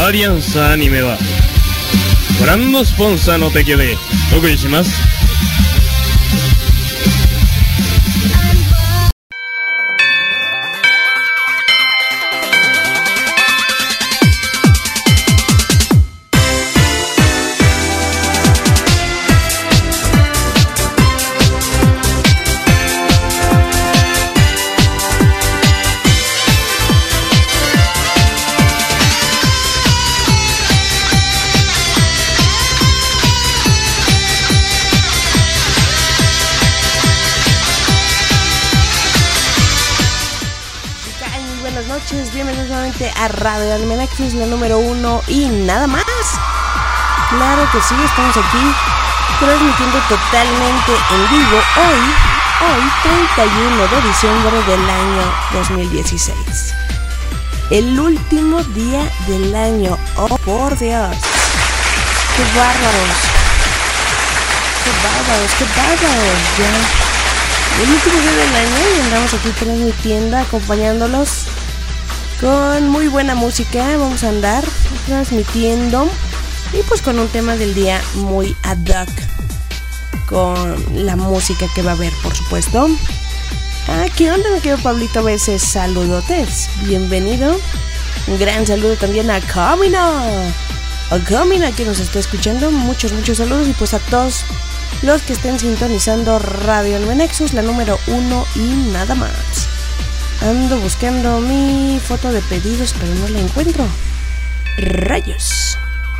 アリアンサアニメはご覧のスポンサーの提供でお送りします。 Bienvenidos nuevamente a Radio Anime Nexus, la número 1 y nada más. Claro que sí, estamos aquí transmitiendo totalmente en vivo hoy 31 de diciembre del año 2016. El último día del año, oh por Dios. ¡Qué bárbaros! Ya. El último día del año y andamos aquí transmitiendo, acompañándolos con muy buena música. Vamos a andar transmitiendo y pues con un tema del día muy ad hoc con la música que va a haber, por supuesto. ¿Qué onda, mi querido Pablito? A veces saludotes, bienvenido. Un gran saludo también a Camina, que nos está escuchando. Muchos saludos. Y pues a todos los que estén sintonizando Radio Anime Nexus, la número 1 y nada más. Ando buscando mi foto de pedidos, pero no la encuentro. ¡Rayos!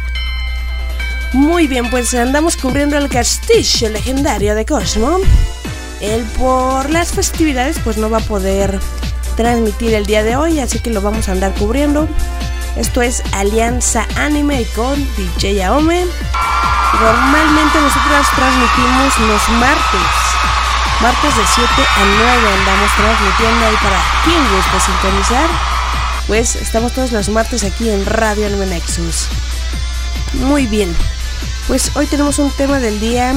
Muy bien, pues andamos cubriendo el castillo legendario de Cosmo. Él por las festividades pues no va a poder transmitir el día de hoy, así que lo vamos a andar cubriendo. Esto es Alianza Anime con DJ Aome. Normalmente nosotros transmitimos los martes de 7 a 9 andamos transmitiendo ahí para quien guste sintonizar. Pues estamos todos los martes aquí en Radio Anime Nexus. Muy bien, pues hoy tenemos un tema del día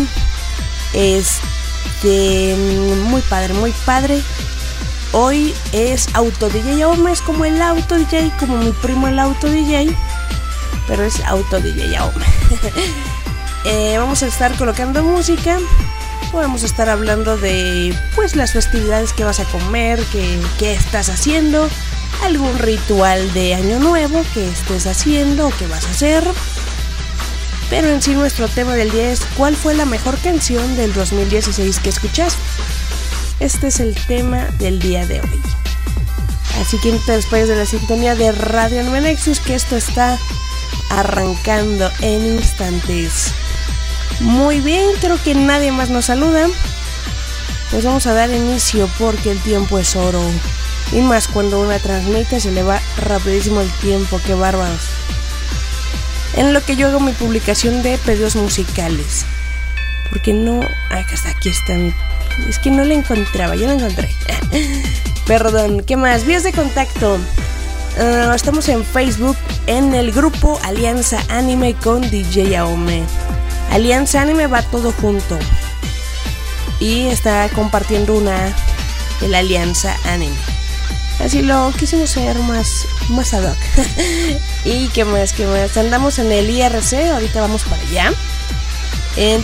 muy padre. Hoy es Auto DJ Aome, es como el Auto DJ, como mi primo el Auto DJ, pero es Auto DJ Aome. Vamos a estar colocando música. Vamos a estar hablando de pues las festividades que vas a comer, qué estás haciendo, algún ritual de año nuevo que estés haciendo o que vas a hacer. Pero en sí nuestro tema del día es ¿cuál fue la mejor canción del 2016 que escuchaste? Este es el tema del día de hoy. Así que no te despegues de la sintonía de Radio Anime Nexus, que esto está arrancando en instantes. Muy bien, creo que nadie más nos saluda. Pues vamos a dar inicio porque el tiempo es oro. Y más cuando una transmite se le va rapidísimo el tiempo, qué bárbaros. En lo que yo hago mi publicación de pedidos musicales. Porque no... aquí está. Es que no la encontraba, ya la encontré. Perdón, ¿qué más? Vías de contacto. Estamos en Facebook en el grupo Alianza Anime con DJ Aome. Alianza Anime va todo junto y está compartiendo el Alianza Anime. Así lo quisimos hacer más ad hoc. ¿Y qué más? Andamos en el IRC, ahorita vamos para allá. En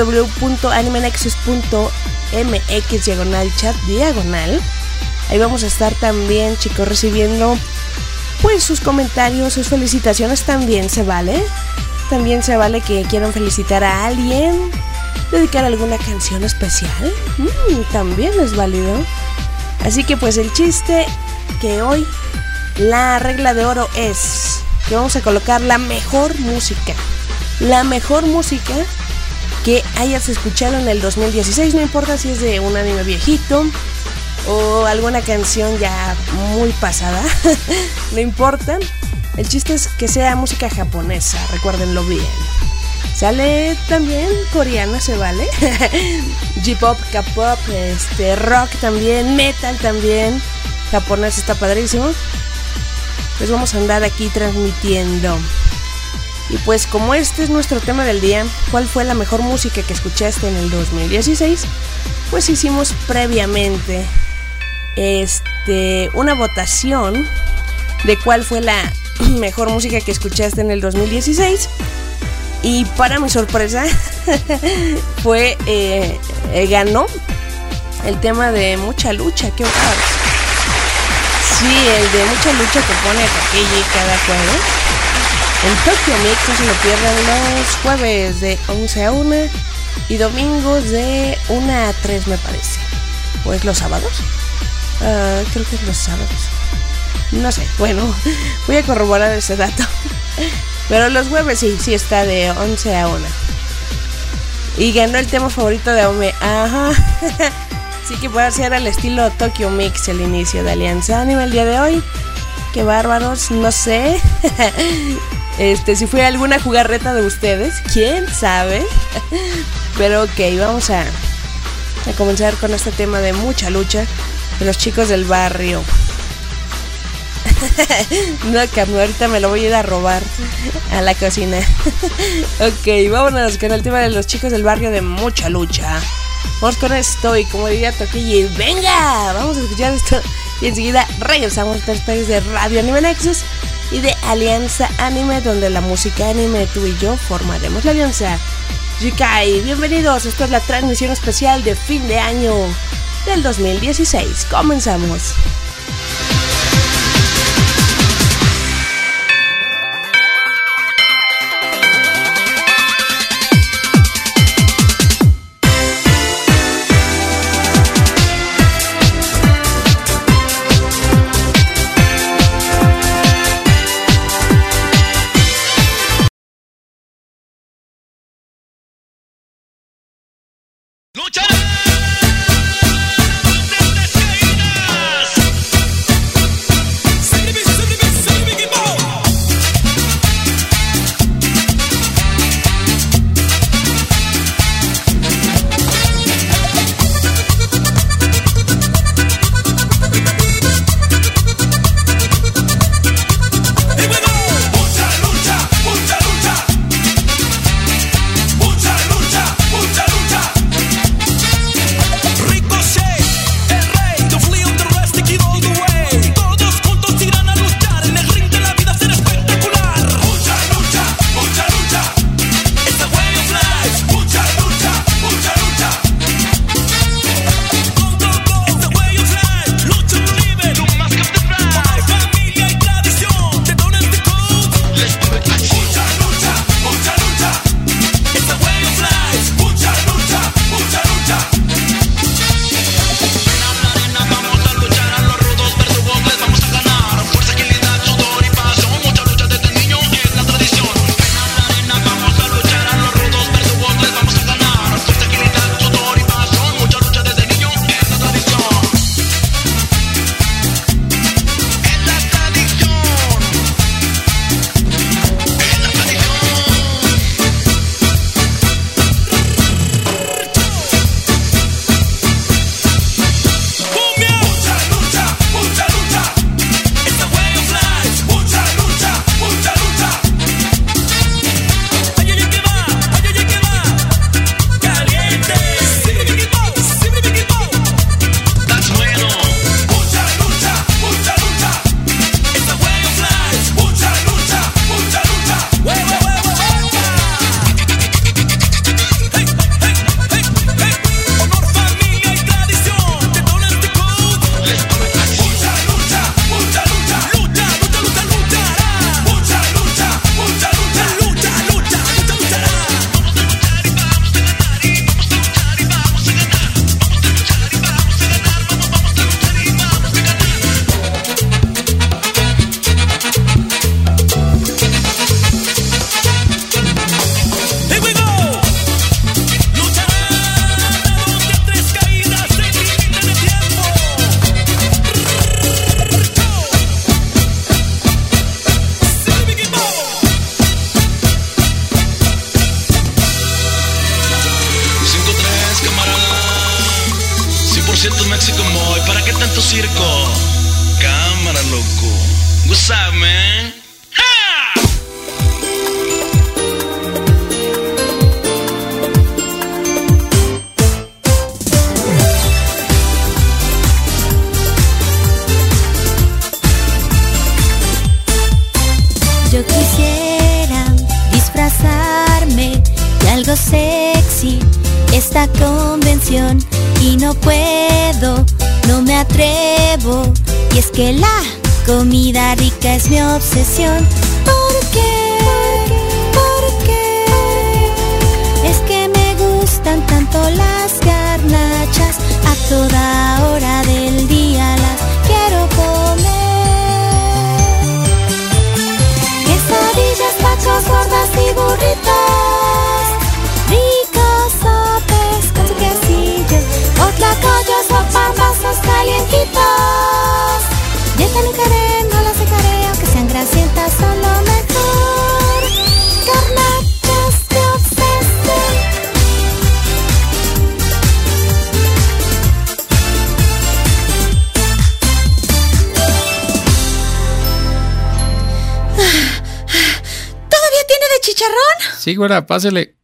www.animenexus.mx/chat/. Ahí vamos a estar también, chicos, recibiendo pues sus comentarios, sus felicitaciones. También se vale que quieran felicitar a alguien, dedicar alguna canción especial, también es válido. Así que pues el chiste que hoy, la regla de oro es que vamos a colocar la mejor música que hayas escuchado en el 2016, no importa si es de un anime viejito o alguna canción ya muy pasada, no importa. El chiste es que sea música japonesa, recuérdenlo bien. Sale también coreana, se vale. J-pop, K-pop, rock también, metal también. Japonés está padrísimo. Pues vamos a andar aquí transmitiendo. Y pues como este es nuestro tema del día, ¿cuál fue la mejor música que escuchaste en el 2016? Pues hicimos previamente una votación de cuál fue la mejor música que escuchaste en el 2016. Y para mi sorpresa, ganó el tema de Mucha Lucha. ¡Qué horror! Sí, el de Mucha Lucha que pone Takeshi cada jueves. En Tokyo Mix no se lo pierdan los jueves de 11 a 1 y domingos de 1 a 3 me parece. ¿O es los sábados? Creo que es los sábados. No sé, bueno, voy a corroborar ese dato. Pero los jueves sí está de 11 a 1. Y ganó el tema favorito de Aome. Ajá. Sí que puede ser al estilo Tokyo Mix el inicio de Alianza Anime el día de hoy. Qué bárbaros, no sé. Si fue alguna jugarreta de ustedes, quién sabe. Pero ok, vamos a comenzar con este tema de Mucha Lucha de los chicos del barrio. No, Cam, ahorita me lo voy a ir a robar a la cocina. Ok, vámonos con el tema de los chicos del barrio de Mucha Lucha. Vamos con esto y como diría Toquillo, venga, vamos a escuchar esto. Y enseguida regresamos a los de Radio Anime Nexus y de Alianza Anime, donde la música anime, tú y yo formaremos la alianza. Yikai, bienvenidos, esto es la transmisión especial de fin de año del 2016. Comenzamos. What's up, man? la convención y no puedo, no me atrevo. Y es que la comida rica es mi obsesión. ¿Por qué? ¿Por qué? Es que me gustan tanto las garnachas. A toda hora del día las quiero comer. Quesadillas, tacos, gordas y burritos, ricos sopes con su quesillo, o tlacoyos o pambazos calientitos. Dieta no haré, no las dejaré, aunque sean grasientas, son lo mejor. Garnachas de obsesión. ¿Todavía tiene de chicharrón? Sí, güera, pásele.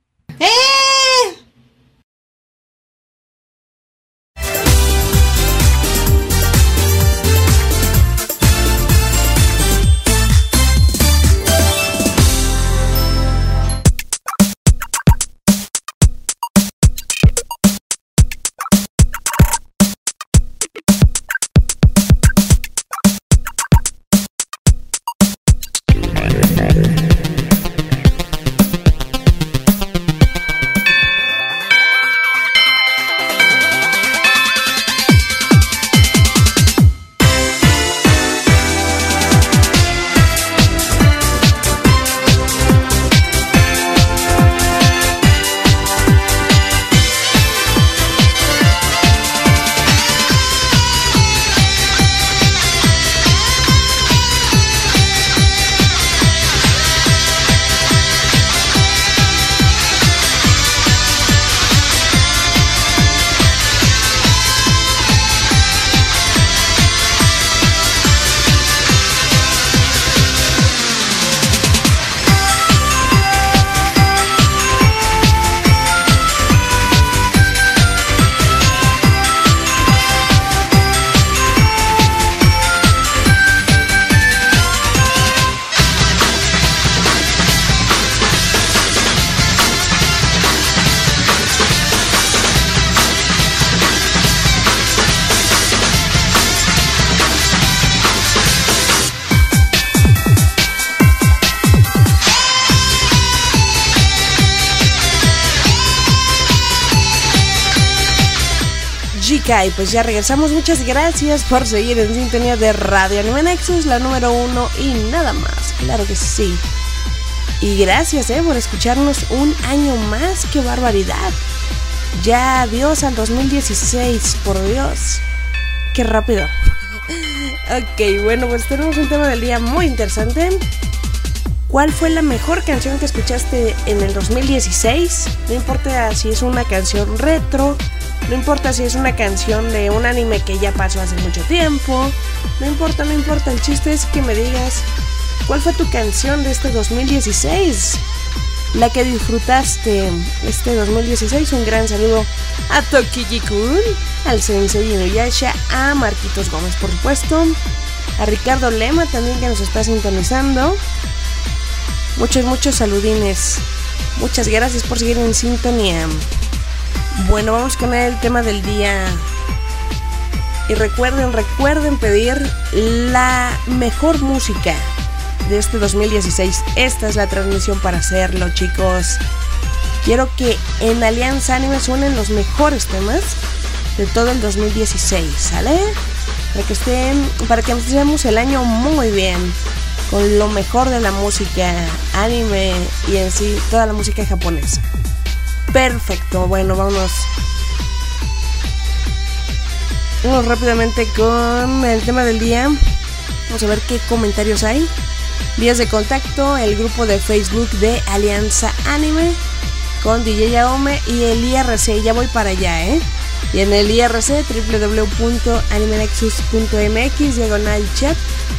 Y pues ya regresamos. Muchas gracias por seguir en sintonía de Radio Anime Nexus, la número 1 y nada más. Claro que sí. Y gracias por escucharnos un año más. ¡Qué barbaridad! Ya adiós al 2016, por Dios. ¡Qué rápido! Ok, bueno, pues tenemos un tema del día muy interesante. ¿Cuál fue la mejor canción que escuchaste en el 2016? No importa si es una canción retro, no importa si es una canción de un anime que ya pasó hace mucho tiempo. No importa, el chiste es que me digas ¿cuál fue tu canción de este 2016? La que disfrutaste este 2016. Un gran saludo a Tokiji-kun, al Sensei Inuyasha, a Marquitos Gómez, por supuesto, a Ricardo Lema también, que nos está sintonizando. Muchos saludines. Muchas gracias por seguir en sintonía. Bueno, vamos con el tema del día. Y recuerden pedir la mejor música de este 2016. Esta es la transmisión para hacerlo, chicos. Quiero que en Alianza Anime suenen los mejores temas de todo el 2016, ¿sale? Para que empecemos el año muy bien, con lo mejor de la música anime y en sí toda la música japonesa. Perfecto, bueno, vámonos rápidamente con el tema del día. Vamos a ver qué comentarios hay. Vías de contacto: el grupo de Facebook de Alianza Anime con DJ Yaome y el IRC. Ya voy para allá, y en el IRC www.animenexus.mx/chat/.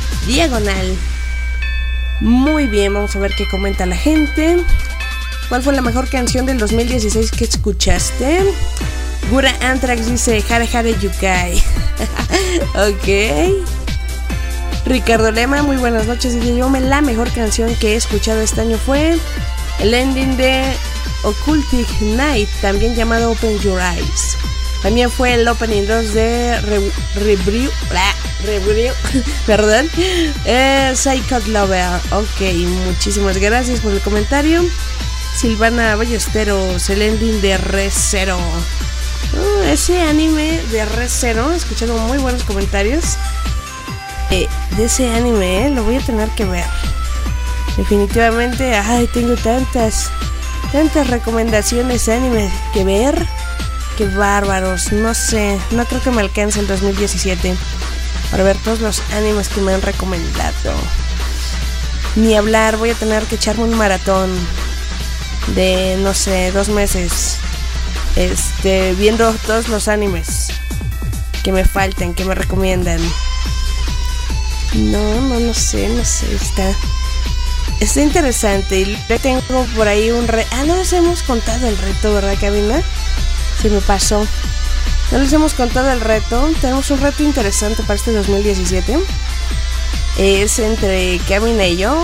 Muy bien, vamos a ver qué comenta la gente. ¿Cuál fue la mejor canción del 2016 que escuchaste? Gura Anthrax dice Hare Hare Yukai. Ok. Ricardo Lema, muy buenas noches. Y yo, la mejor canción que he escuchado este año fue el ending de Occultic Night, también llamado Open Your Eyes. También fue el opening 2 de Rebrew, perdón, Psycho Lover. Ok, muchísimas gracias por el comentario. Silvana Ballesteros, el ending de Re:Zero. Ese anime de Re:Zero, he escuchado muy buenos comentarios de ese anime, lo voy a tener que ver. Definitivamente, tengo tantas recomendaciones de anime que ver. Qué bárbaros, no sé, no creo que me alcance el 2017 para ver todos los animes que me han recomendado. Ni hablar, voy a tener que echarme un maratón de, no sé, 2 meses viendo todos los animes que me faltan, que me recomiendan. No sé, está interesante. Y le tengo por ahí un no les hemos contado el reto, ¿verdad, Cabina? Se me pasó. No les hemos contado el reto. Tenemos un reto interesante para este 2017. Es entre Cabina y yo.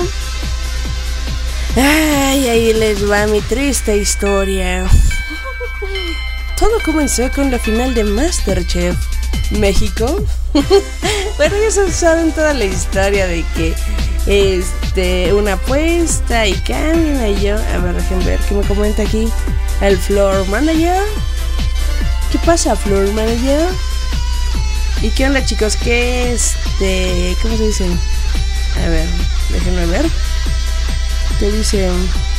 Ahí les va mi triste historia. Todo comenzó con la final de MasterChef México. Bueno, ya saben toda la historia de que una apuesta y Cabina y yo. A ver, déjenme ver qué me comenta aquí el floor manager. ¿Qué pasa, floor manager? ¿Y qué onda, chicos? ¿Qué ¿cómo se dice? A ver, déjenme ver. ¿Qué dicen?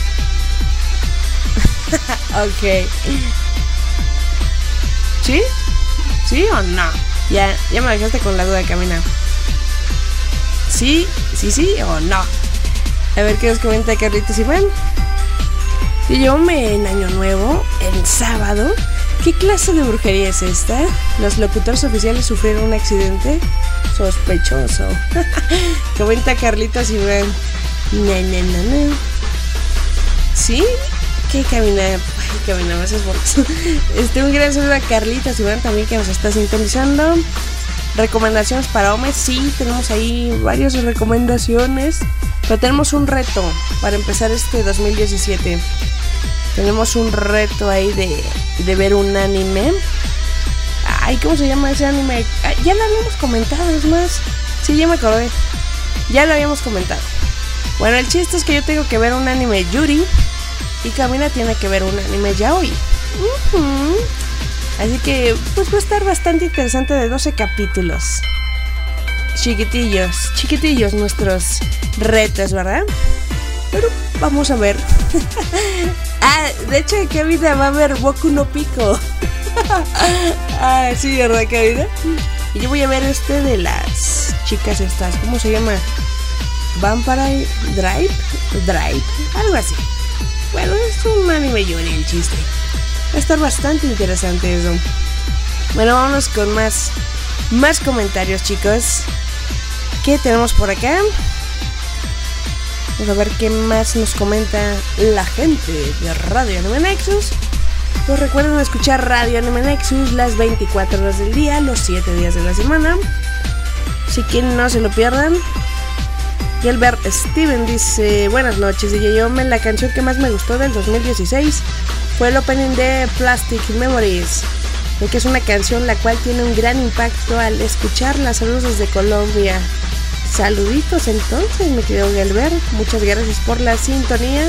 Ok. ¿Sí? ¿Sí o no? Ya me dejaste con la duda, Camina. ¿Sí o no? A ver qué nos comenta Carlitos Iván. Yo en Año Nuevo, el sábado. ¿Qué clase de brujería es esta? Los locutores oficiales sufrieron un accidente sospechoso. Comenta Carlitos Iván. No. ¿Sí? ¿Qué Camina? Ay, Camina, me haces por... un gran saludo a Carlitos Iván también, que nos está sintonizando. Recomendaciones para hombres. Sí, tenemos ahí varias recomendaciones. Pero tenemos un reto para empezar este 2017. Tenemos un reto ahí de ver un anime. Ay, ¿cómo se llama ese anime? Ya lo habíamos comentado, es más. Sí, ya me acordé. Ya lo habíamos comentado. Bueno, el chiste es que yo tengo que ver un anime Yuri y Camina tiene que ver un anime Yaoi. Así que pues va a estar bastante interesante, de 12 capítulos. Chiquitillos nuestros retos, ¿verdad? Pero vamos a ver. De hecho, Camina va a ver Boku no Pico. Sí, ¿verdad, Camina? Y yo voy a ver de las chicas estas, ¿cómo se llama? Vampire Drive, algo así. Bueno, es un anime Yuri el chiste. Va a estar bastante interesante eso. Bueno, vámonos con más comentarios, chicos. ¿Qué tenemos por acá? Vamos a ver qué más nos comenta la gente de Radio Anime Nexus. Pues recuerden escuchar Radio Anime Nexus las 24 horas del día, los 7 días de la semana. Así que no se lo pierdan. Y Albert Steven dice: buenas noches, DJ Yome. La canción que más me gustó del 2016 fue el opening de Plastic Memories, ya que es una canción la cual tiene un gran impacto al escucharla. Saludos desde Colombia. Saluditos entonces, mi querido Gelbert. Muchas gracias por la sintonía.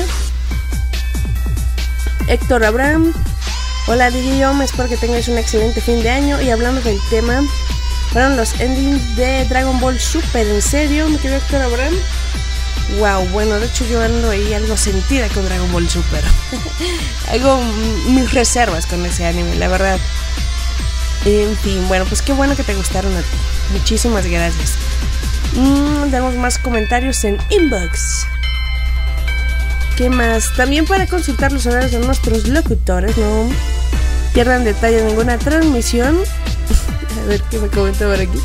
Héctor Abraham: hola DJ Yome, espero que tengáis un excelente fin de año. Y hablando del tema, fueron los endings de Dragon Ball Super. ¿En serio, mi querido Héctor Abraham? Wow, bueno, de hecho yo ando ahí algo sentida con Dragon Ball Super. Hago mis reservas con ese anime, la verdad. En fin, bueno, pues qué bueno que te gustaron a ti. Muchísimas gracias. Tenemos más comentarios en inbox. ¿Qué más? También para consultar los horarios de nuestros locutores, no pierdan detalle de ninguna transmisión. A ver qué me comenta por aquí.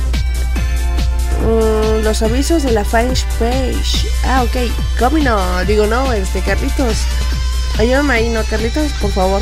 Los avisos de la fanpage. Ok. ¿Cómo no? Digo no, Carlitos. Ayúdame ahí, ¿no, Carlitos? Por favor.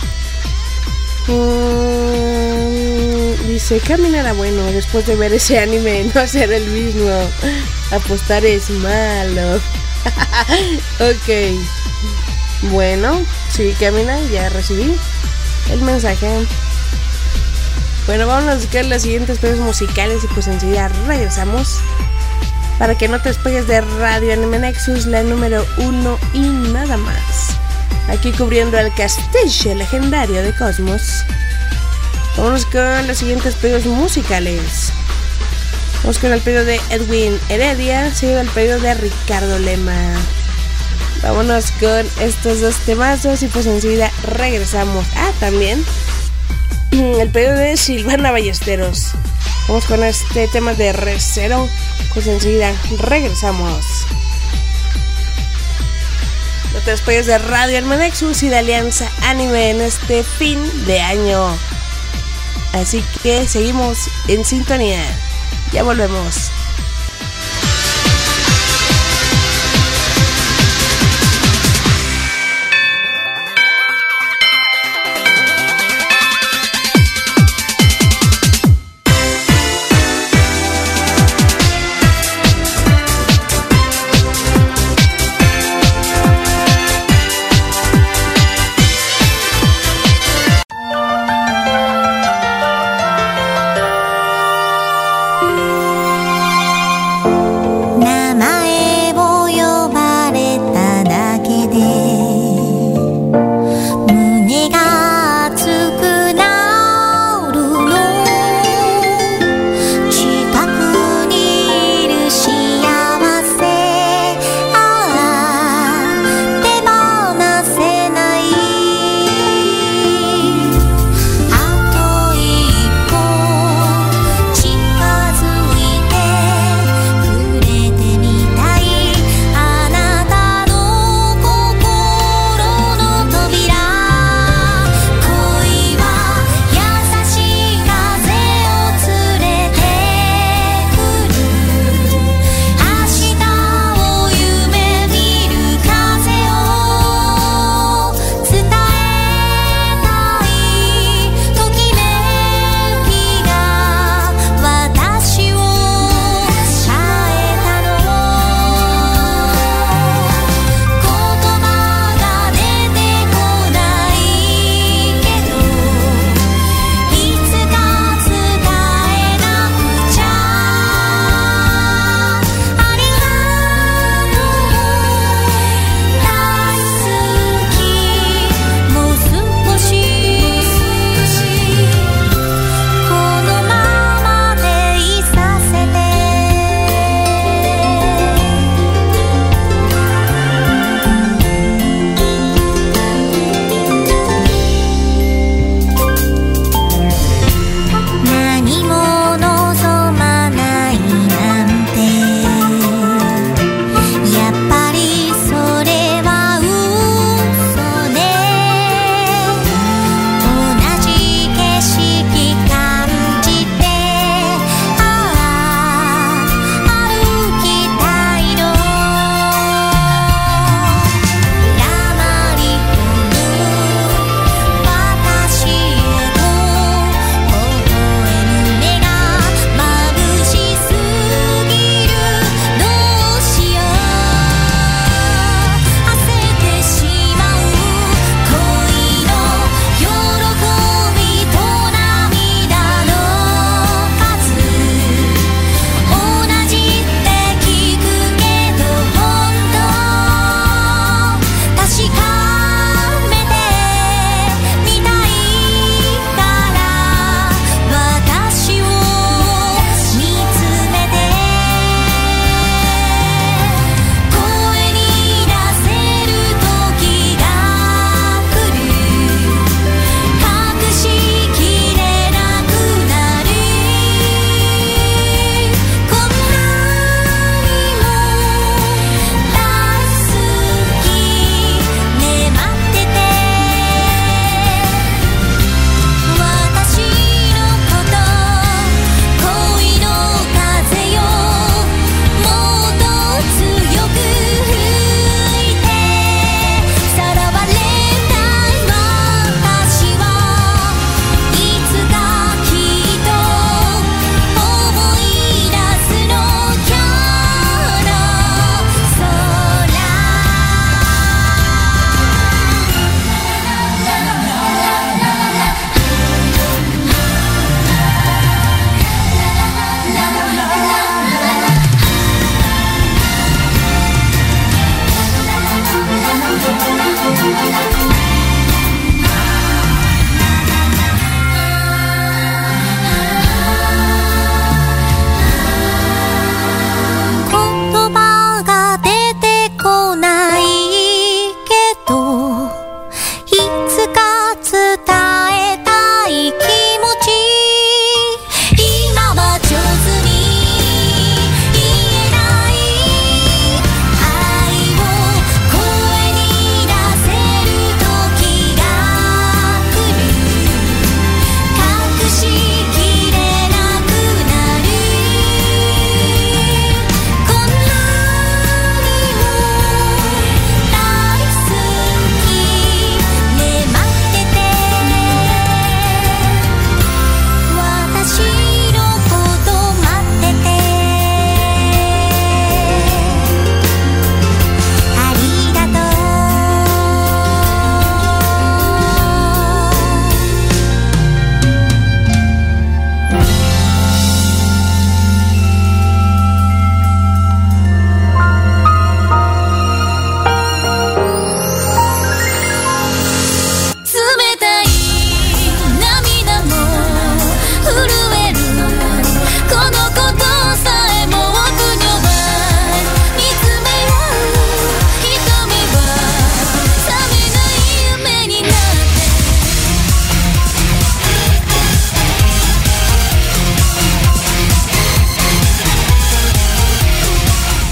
Dice: caminará bueno después de ver ese anime, no ser el mismo. Apostar es malo. Ok. Bueno, sí, Camina, ya recibí el mensaje. Bueno, vamos a buscar las siguientes pedidos musicales y pues enseguida regresamos. Para que no te despegues de Radio Anime Nexus, la número 1 y nada más. Aquí cubriendo el castillo legendario de Cosmos. Vamos con los siguientes pedidos musicales. Vamos con el pedido de Edwin Heredia, seguido del pedido de Ricardo Lema. Vámonos con estos dos temazos y pues enseguida regresamos. También el pedido de Silvana Ballesteros. Vamos con este tema de Re:Zero, pues enseguida regresamos. No te despegues de Radio Anime Nexus y de Alianza Anime en este fin de año. Así que seguimos en sintonía. Ya volvemos.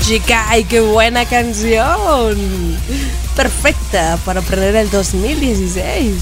chica, ¡ay, qué buena canción! Perfecta para aprender el 2016.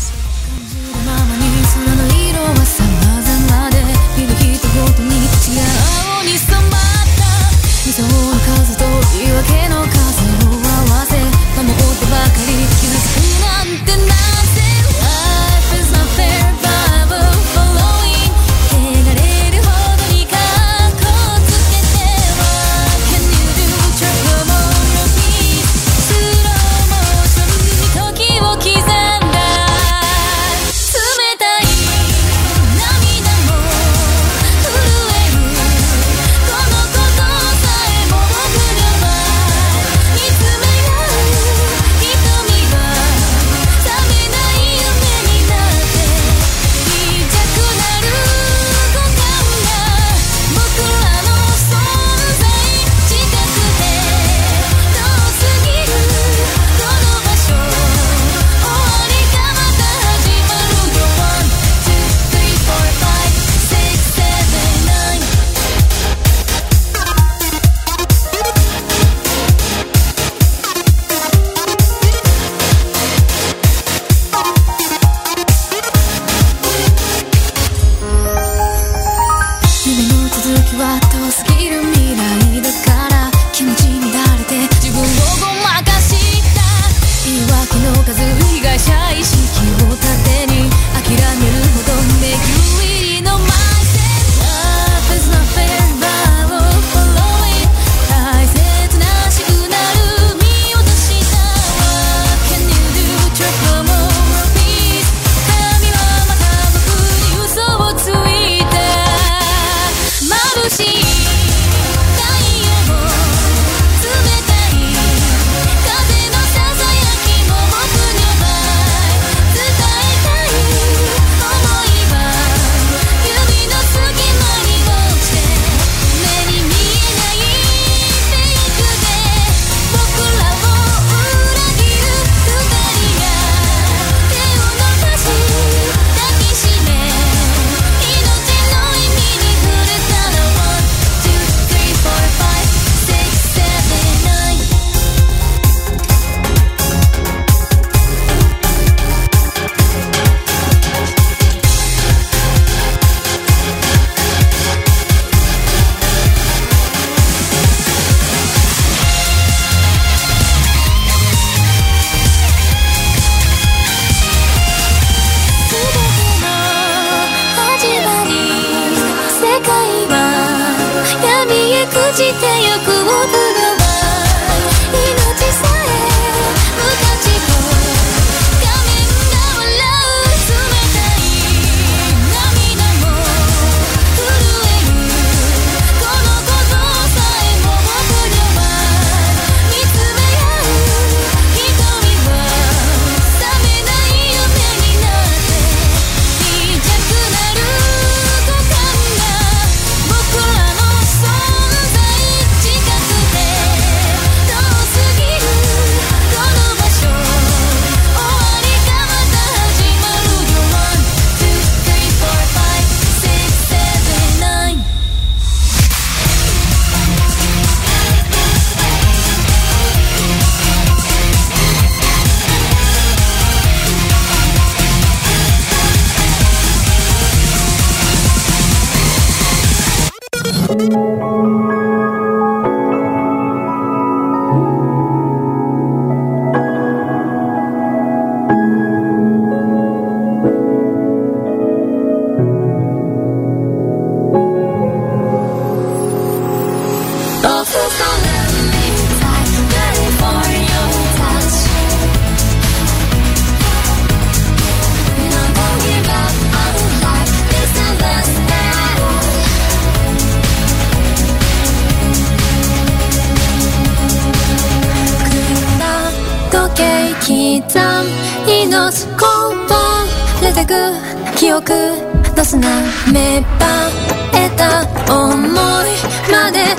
記憶出すな芽生えた想いまでね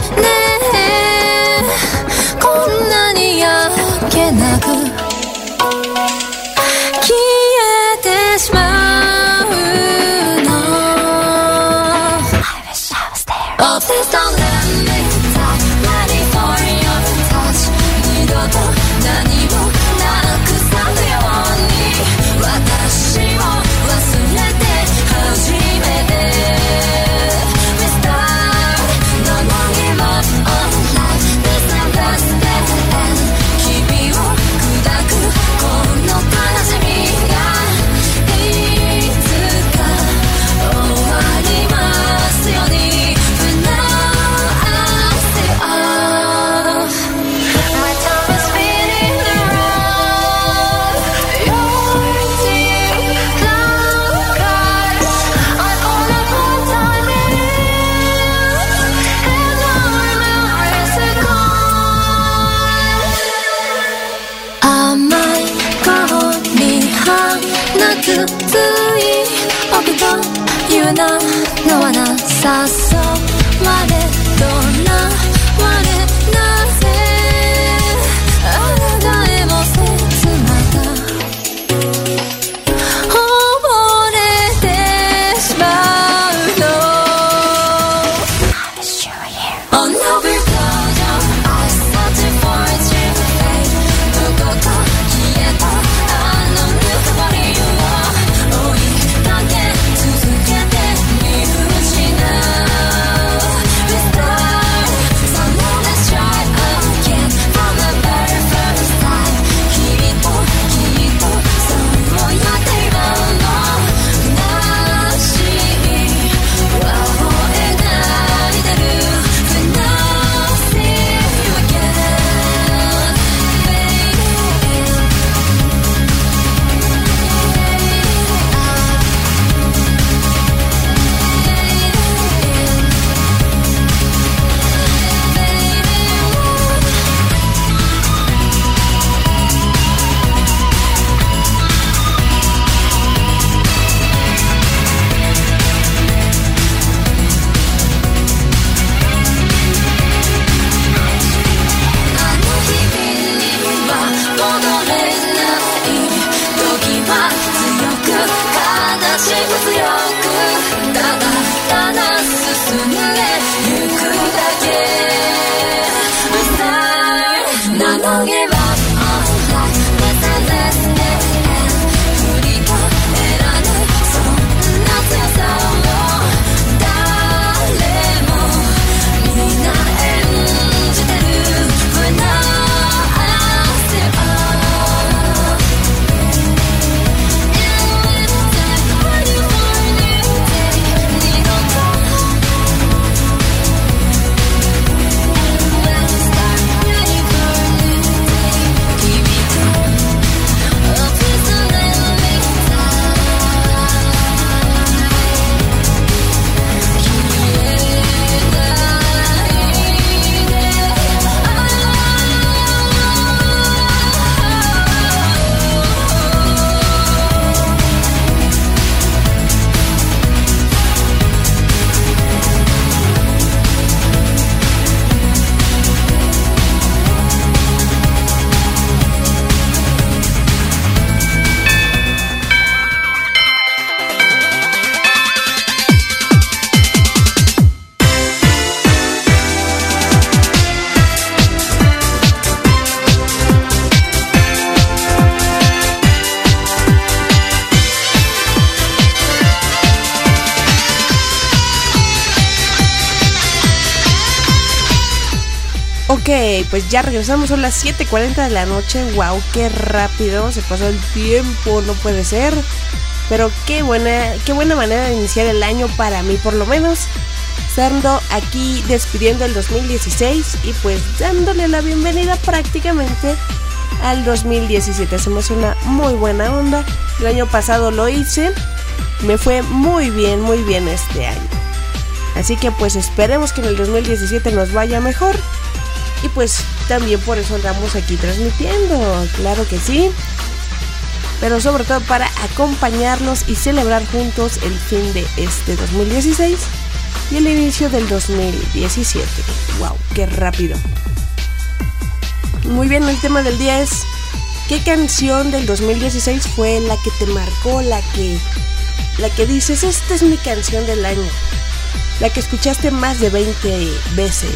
こんなに焼けなく消えてしまうの I wish I was there Oh please don't let me die Ready for your 急なのはなさそう我とな我なぜあなたへも切なが溺れてしまうの On every photo I search for a dream fade どこか消えたあのぬくもりを追いかけ続けて見失う Restart So now let's try again From the very first time きっとそうもやって今の虚しい覚えないでる When I see you again Fadingあの日々には戻れない時は強く悲しく強くただ進んでゆくだけ Restart 名乗れば All life Let's end振り返らぬそんな強さを誰もみんな演じてる When I see you And we'll start ready for a new day 二度と We'll start ready for a new day 君と Oh please don't let me die 消えないで Ok, pues ya regresamos, son las 7:40 de la noche. Wow, qué rápido se pasó el tiempo, no puede ser. Pero qué buena manera de iniciar el año para mí, por lo menos. Estando aquí despidiendo el 2016 y pues dándole la bienvenida prácticamente al 2017. Se me hace una muy buena onda. El año pasado lo hice, me fue muy bien este año. Así que pues esperemos que en el 2017 nos vaya mejor. Y pues también por eso andamos aquí transmitiendo, claro que sí. Pero sobre todo para acompañarnos y celebrar juntos el fin de este 2016 y el inicio del 2017. ¡Wow! ¡Qué rápido! Muy bien, el tema del día es: ¿qué canción del 2016 fue la que te marcó, la que dices, esta es mi canción del año? La que escuchaste más de 20 veces.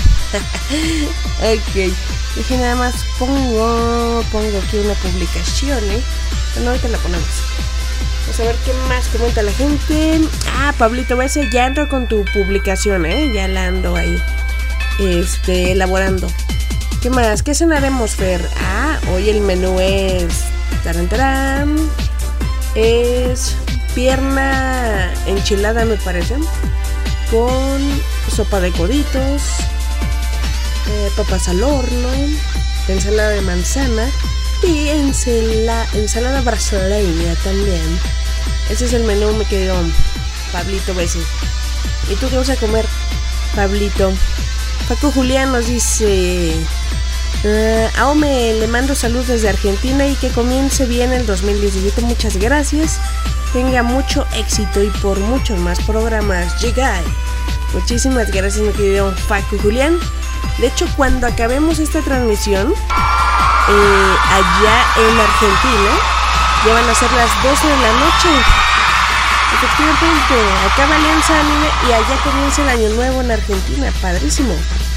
Ok, dije nada más pongo aquí una publicación, Bueno, ahorita la ponemos. Vamos a ver qué más comenta la gente. Ah, Pablito B.S., ya ando con tu publicación, ya la ando ahí elaborando. ¿Qué más? ¿Qué cenaremos, Fer? Ah, hoy el menú es tarantarán. Es pierna enchilada, me parece, con sopa de coditos, papas al horno, ensalada de manzana y ensalada brasileña también. Ese es el menú, mi querido Pablito B.S. ¿Y tú qué vas a comer, Pablito? Paco Julián nos dice: Aome, le mando saludos desde Argentina y que comience bien el 2017. Muchas gracias. tenga mucho éxito y por muchos más programas llegar. Muchísimas gracias, mi querido Facu Julián. De hecho, cuando acabemos esta transmisión, allá en Argentina, ya van a ser las 12 de la noche. Efectivamente, acaba Alianza Anime y allá comienza el año nuevo en Argentina. Padrísimo.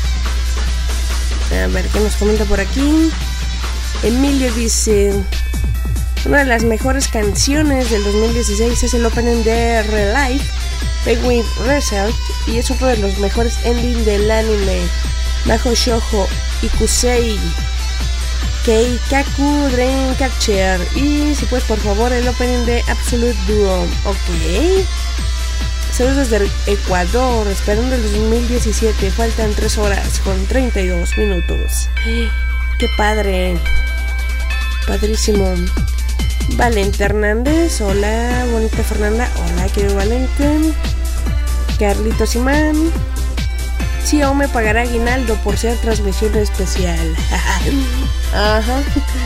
A ver qué nos comenta por aquí. Emilio dice: una de las mejores canciones del 2016 es el opening de Real Life, Penguin Result, y es uno de los mejores endings del anime. Majo Shoujo Ikusei Keikaku Dreamcatcher. Y si puedes, por favor, el opening de Absolute Duo. Ok. Saludos desde Ecuador, esperando el 2017. Faltan 3 horas con 32 minutos. ¡Qué padre! Padrísimo. Valente Hernández, hola, bonita Fernanda. Hola, querido Valente. Carlitos Imán. Sí, aún me pagará aguinaldo por ser transmisión especial. Ajá.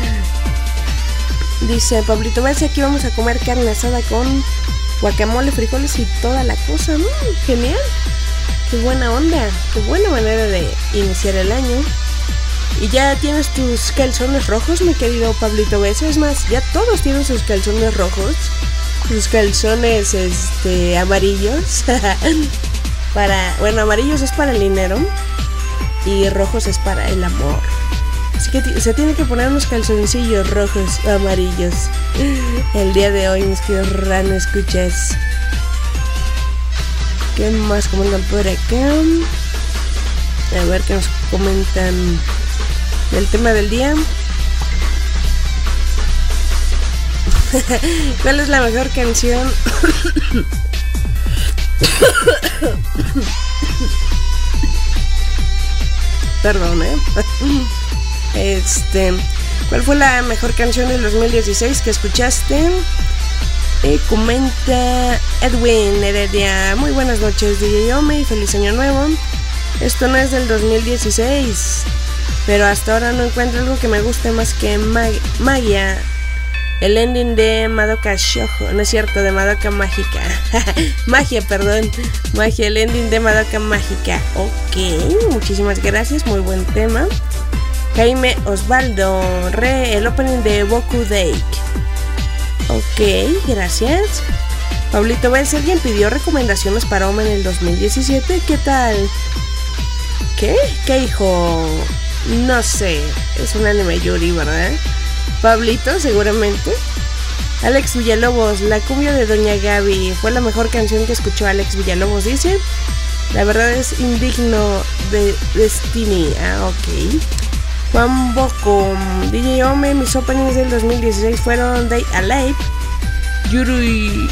Dice Pablito, ves, aquí vamos a comer carne asada con guacamole, frijoles y toda la cosa. Genial. Qué buena onda. Qué buena manera de iniciar el año. Y ya tienes tus calzones rojos, mi querido Pablito Beso. Es más, ya todos tienen sus calzones rojos. Sus calzones amarillos. Bueno, amarillos es para el dinero y rojos es para el amor. Así que se tiene que poner unos calzoncillos rojos o amarillos el día de hoy, mis queridos Rano Escuchas. ¿Qué más comentan por acá? A ver qué nos comentan del tema del día. ¿Cuál es la mejor canción? Perdón, ¿cuál fue la mejor canción del 2016 que escuchaste? Comenta Edwin Heredia. Muy buenas noches, DJ Yome, y feliz año nuevo. Esto no es del 2016, pero hasta ahora no encuentro algo que me guste más que Magia. El ending de Madoka Shoujo, no es cierto, de Madoka Mágica. Magia, el ending de Madoka Mágica. Ok, muchísimas gracias, muy buen tema. Jaime Osvaldo, el opening de Boku Dake. Ok, gracias. Pablito Benz, alguien pidió recomendaciones para Ome en el 2017. ¿Qué tal? ¿Qué? ¿Qué hijo? No sé, es un anime yuri, ¿verdad? Pablito, seguramente. Alex Villalobos, la cumbia de Doña Gaby fue la mejor canción que escuchó Alex Villalobos, dice. La verdad es indigno de Destiny. Ok. Juan Boco, DJ Ome, mis openings del 2016 fueron Day Alive, Yuri,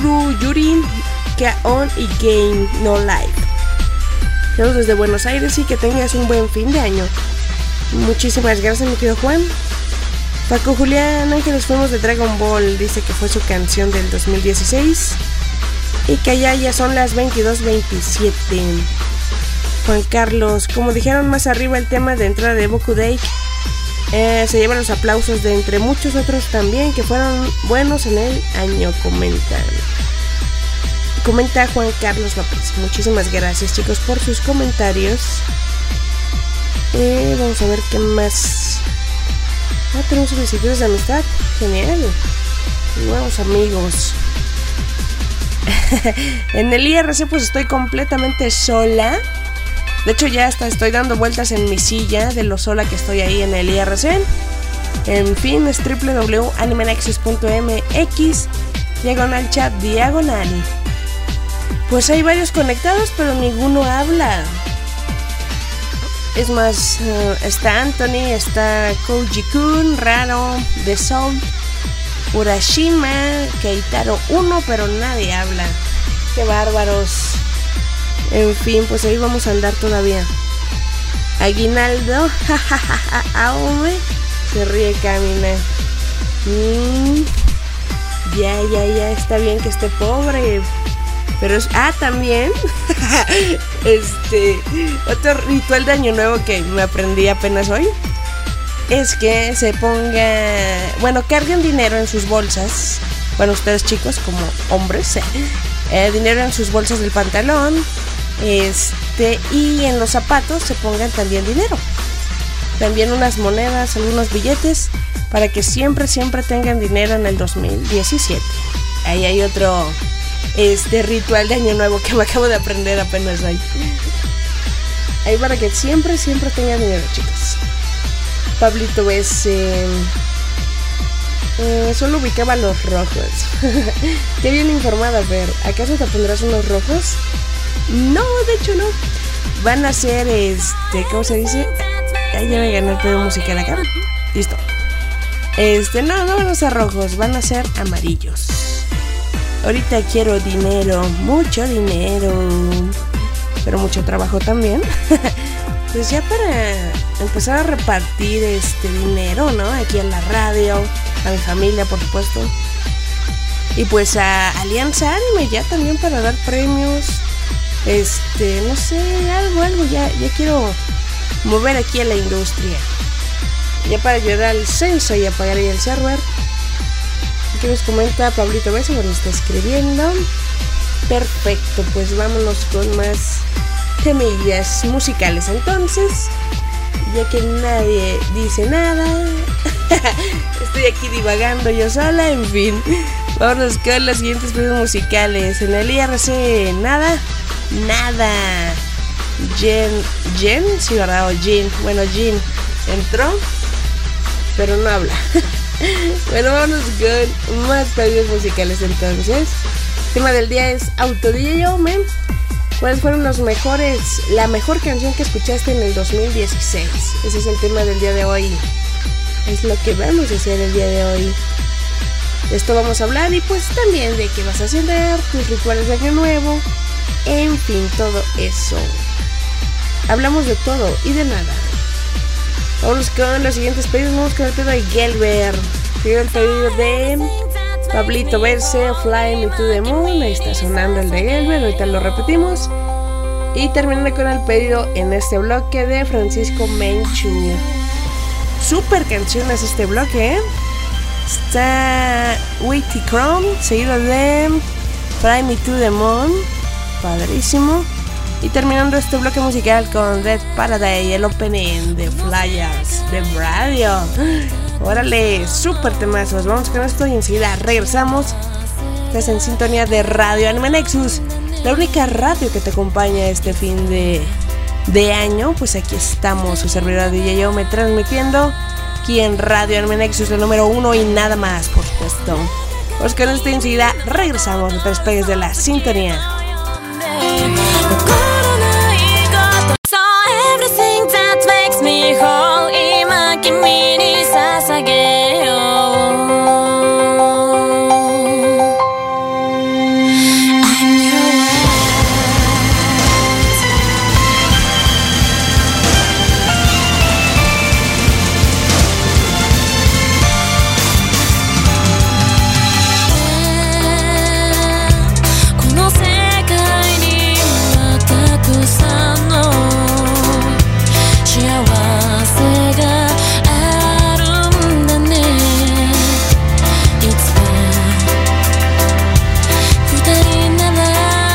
K-On y Game No Life. Saludos desde Buenos Aires y que tengas un buen fin de año. Muchísimas gracias, mi querido Juan. Paco Julián Ángeles Fuimos de Dragon Ball, dice que fue su canción del 2016 y que allá ya son las 22:27. Juan Carlos, como dijeron más arriba, el tema de entrada de Boku Dake se lleva los aplausos de entre muchos otros también que fueron buenos en el año, comenta Juan Carlos López. Muchísimas gracias, chicos, por sus comentarios. Vamos a ver qué más. Tenemos solicitudes de amistad. Genial. Nuevos amigos. En el IRC pues estoy completamente sola. De hecho ya hasta estoy dando vueltas en mi silla de lo sola que estoy ahí en el IRC. En fin, es www.animenexus.mx /chat/. Pues hay varios conectados, pero ninguno habla. Es más, está Anthony, está Koji-kun, Raro, The Soul, Urashima, Keitaro 1, pero nadie habla. ¡Qué bárbaros! En fin, pues ahí vamos a andar todavía. Aguinaldo, Aome, se ríe Camina. Ya, está bien que esté pobre. Pero es, también otro ritual de año nuevo que me aprendí apenas hoy es que se ponga, carguen dinero en sus bolsas bueno, ustedes chicos como hombres, dinero en sus bolsas del pantalón, y en los zapatos se pongan también dinero. También unas monedas, algunos billetes, para que siempre tengan dinero en el 2017. Ahí hay otro ritual de año nuevo que me acabo de aprender apenas hoy. Ahí para que siempre tengan dinero, chicos. Pablito solo ubicaba los rojos. Qué bien informada, Fer. ¿Acaso te pondrás unos rojos? No, de hecho no. Van a ser, ¿cómo se dice? Ay, ya me gané el premio musical acá. Listo. No van a ser rojos, van a ser amarillos. Ahorita quiero dinero, mucho dinero, pero mucho trabajo también. Pues ya para empezar a repartir dinero, ¿no? Aquí en la radio, a mi familia, por supuesto. Y pues a Alianza Anime ya también para dar premios. No sé, algo, ya quiero mover aquí a la industria. Ya para ayudar al censo y apagar ahí el server. ¿Qué nos comenta Pablito Beso? Bueno, está escribiendo. Perfecto, pues vámonos con más temillas musicales entonces. Ya que nadie dice nada. Estoy aquí divagando yo sola, en fin. Vámonos con los siguientes premios musicales. En el IRC, nada. Jen, sí, ¿verdad? O Jin. Bueno, Jin entró, pero no habla. Bueno, vámonos con más premios musicales entonces. El tema del día es Auto DJ Ome. ¿Cuáles fueron la mejor canción que escuchaste en el 2016? Ese es el tema del día de hoy. Es lo que vamos a hacer el día de hoy. De esto vamos a hablar y pues también de qué vas a hacer, tus rituales de año nuevo. En fin, todo eso. Hablamos de todo y de nada. Vamos con los siguientes pedidos. Vamos con el pedido de Gelber. El pedido de Pablito Verse, Fly Me to the Moon. Ahí está sonando el de Gelber. Ahorita lo repetimos. Y terminando con el pedido en este bloque de Francisco Menchu. Super canciones este bloque, Está Witty Chrome, seguido de Fly Me to the Moon. Padrísimo. Y terminando este bloque musical con Dead Paradise, el opening de Flyers de radio. Órale, súper temazos. Vamos con esto y enseguida regresamos. Estás en sintonía de Radio Anime Nexus, la única radio que te acompaña este fin de año. Pues aquí estamos, su servidor DJ Ome, transmitiendo aquí en Radio Anime Nexus, la número 1 y nada más, por supuesto. Vamos con esto y enseguida regresamos. No te despegues de la sintonía. Everything that makes me whole, 今君に捧げよう。I'm your words。この世界にはたくさんの幸せがあるんだね。いつか二人なら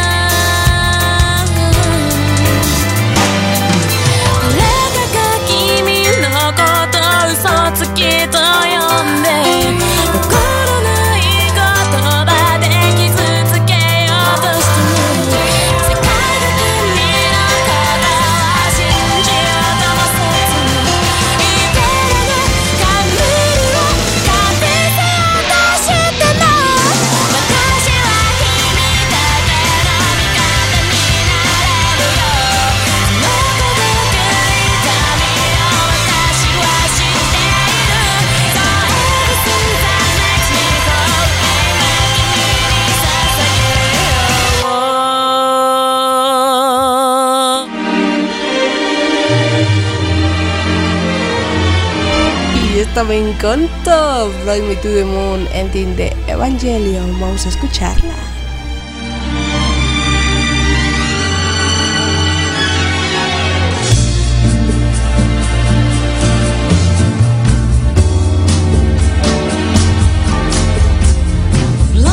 誰かが君のこと嘘つきと呼んで心ない言葉で傷つけようとしても世界が君のことを信じようともせずいてるの髪を感じせようとしても私は君だけの味方になれるよ。その孤独痛みを私は知っている。So everything that makes me whole 今君に捧げよう。 Y esto me encantó. Fly Me to the Moon, ending de Evangelion. Vamos a escucharla. Fly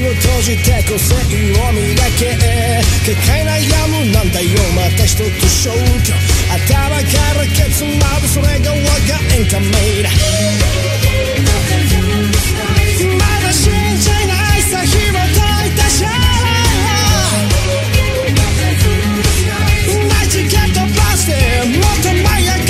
を閉じて個性を磨け結界悩むなんだよまた一つ消去頭からケツまでそれが我がエンタメだまだ死んじゃいないさ紐解いたシャワーナイチケットバスでもっと舞い上がって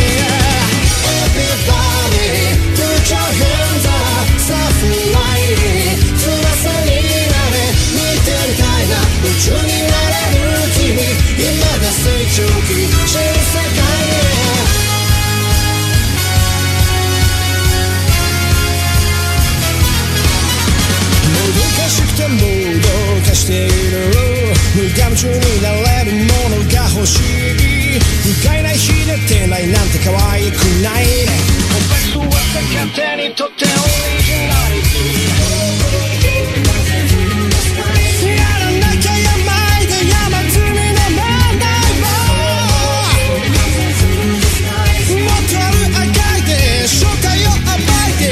Everybody put your hands up さあフライ翼になれ見てみたいな宇宙になれる君今だ成長期新世界へもどかしくてもどかしている無我夢中になれるものが欲しい不快な日でてないなんて可愛くないねコンパクトは勝手にとってオリジナリティやらなきゃやまいで山積みの問題をもっとある赤いで正体を暴いて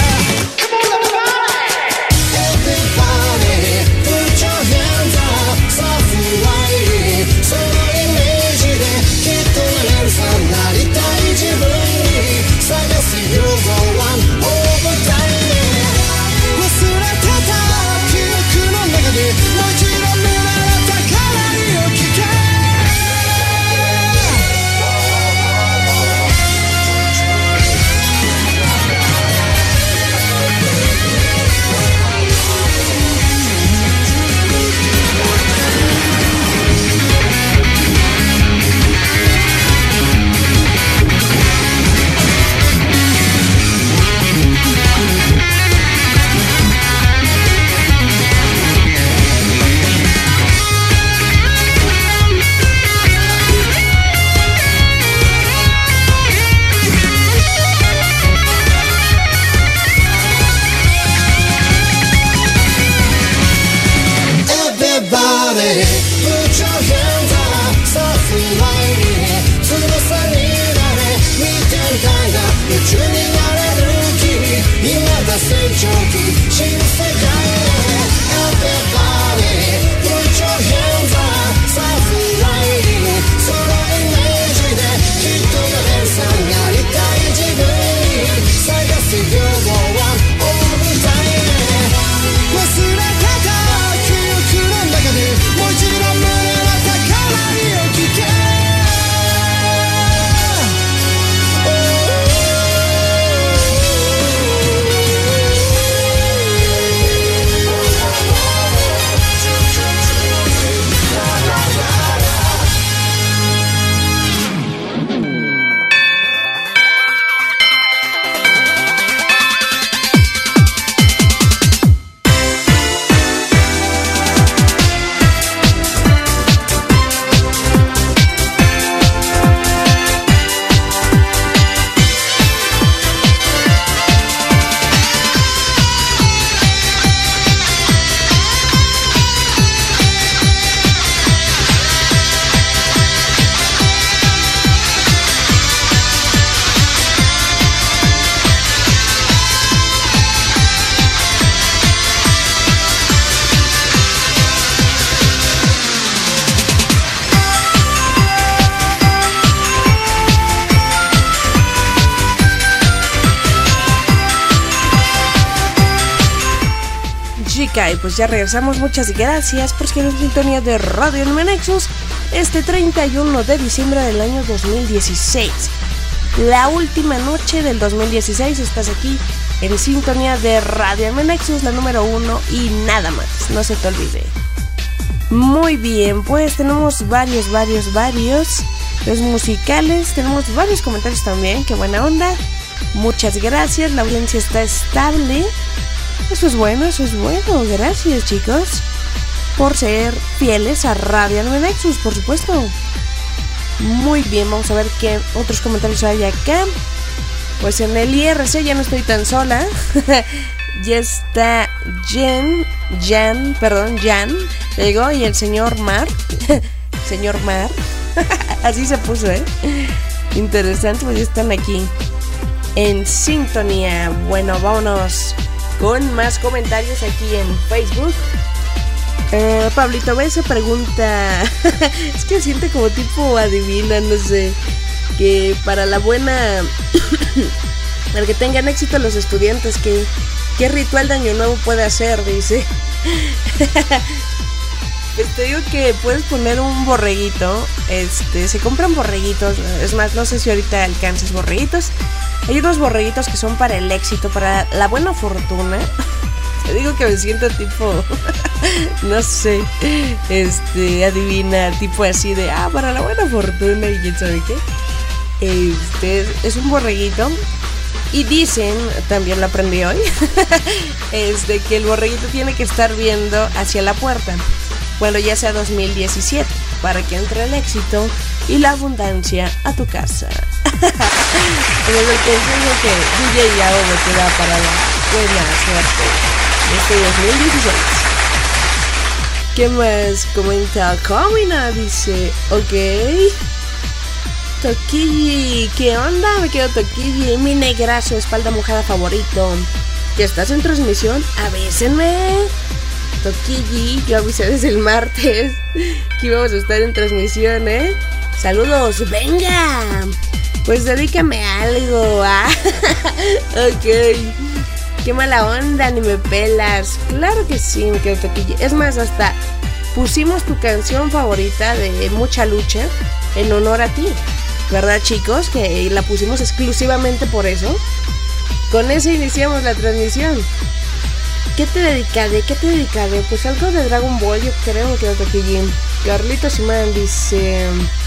Y pues ya regresamos, muchas gracias por estar en sintonía de Radio Anime Nexus este 31 de diciembre del año 2016. La última noche del 2016 estás aquí en sintonía de Radio Anime Nexus, la número 1 y nada más, no se te olvide. Muy bien, pues tenemos varios los musicales, tenemos varios comentarios también, qué buena onda. Muchas gracias, la audiencia está estable. Eso es bueno, gracias chicos por ser fieles a Radio Anime Nexus, por supuesto. Muy bien, vamos a ver qué otros comentarios hay acá. Pues en el IRC ya no estoy tan sola. Ya está Jan, llegó, y el señor Mar. Señor Mar. Así se puso, Interesante, pues ya están aquí en sintonía. Bueno, vámonos con más comentarios aquí en Facebook. Pablito B se pregunta, es que siente como tipo adivina, no sé, que para la buena, para que tengan éxito los estudiantes, ¿qué ritual de año nuevo puede hacer? Dice. Pues te digo que puedes poner un borreguito, se compran borreguitos, es más, no sé si ahorita alcances borreguitos. Hay unos borreguitos que son para el éxito, para la buena fortuna. Te digo que me siento tipo, no sé, adivina, tipo así de, para la buena fortuna y quién sabe qué. Es un borreguito. Y dicen, también lo aprendí hoy, que el borreguito tiene que estar viendo hacia la puerta, cuando ya sea 2017, para que entre el éxito y la abundancia a tu casa. Pero lo que enseño que DJ Yao me queda para la buena suerte de 2016. ¿Qué más comenta? Comina dice, ok. Toquilli, ¿qué onda? Me quedo Toquilli, mi negrazo, espalda mojada favorito. ¿Ya estás en transmisión? Avísenme. Toquilli, yo avisé desde el martes que íbamos a estar en transmisión, Saludos, venga. Pues dedícame algo, Ok. Qué mala onda, ni me pelas. Claro que sí, me quedo Toquilli. Es más, hasta pusimos tu canción favorita de Mucha Lucha en honor a ti. ¿Verdad, chicos? Que la pusimos exclusivamente por eso. Con eso iniciamos la transmisión. ¿Qué te dedicaré? Pues algo de Dragon Ball, yo creo que Toquillín. Carlitos Simán dice...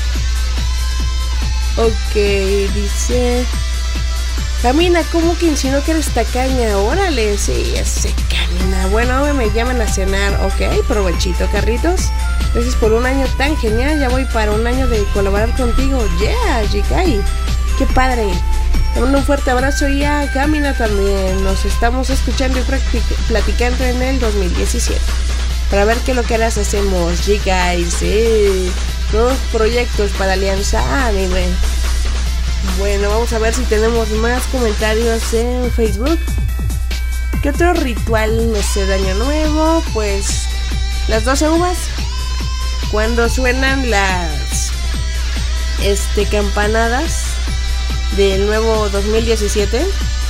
Ok, dice... Camina, ¿cómo que insinuó que eres tacaña? Órale, sí, se camina. Bueno, me llaman a cenar. Ok, provechito, Carlitos. Gracias por un año tan genial. Ya voy para un año de colaborar contigo. Yeah, Jikai. Qué padre. Te mando un fuerte abrazo y a Camina también. Nos estamos escuchando y platicando en el 2017. Para ver qué lo que harás hacemos, Jikai. Sí. Nuevos proyectos para Alianza Anime. Bueno, vamos a ver si tenemos más comentarios en Facebook. ¿Qué otro ritual no sé de año nuevo? Pues las 12 uvas. Cuando suenan las campanadas del nuevo 2017,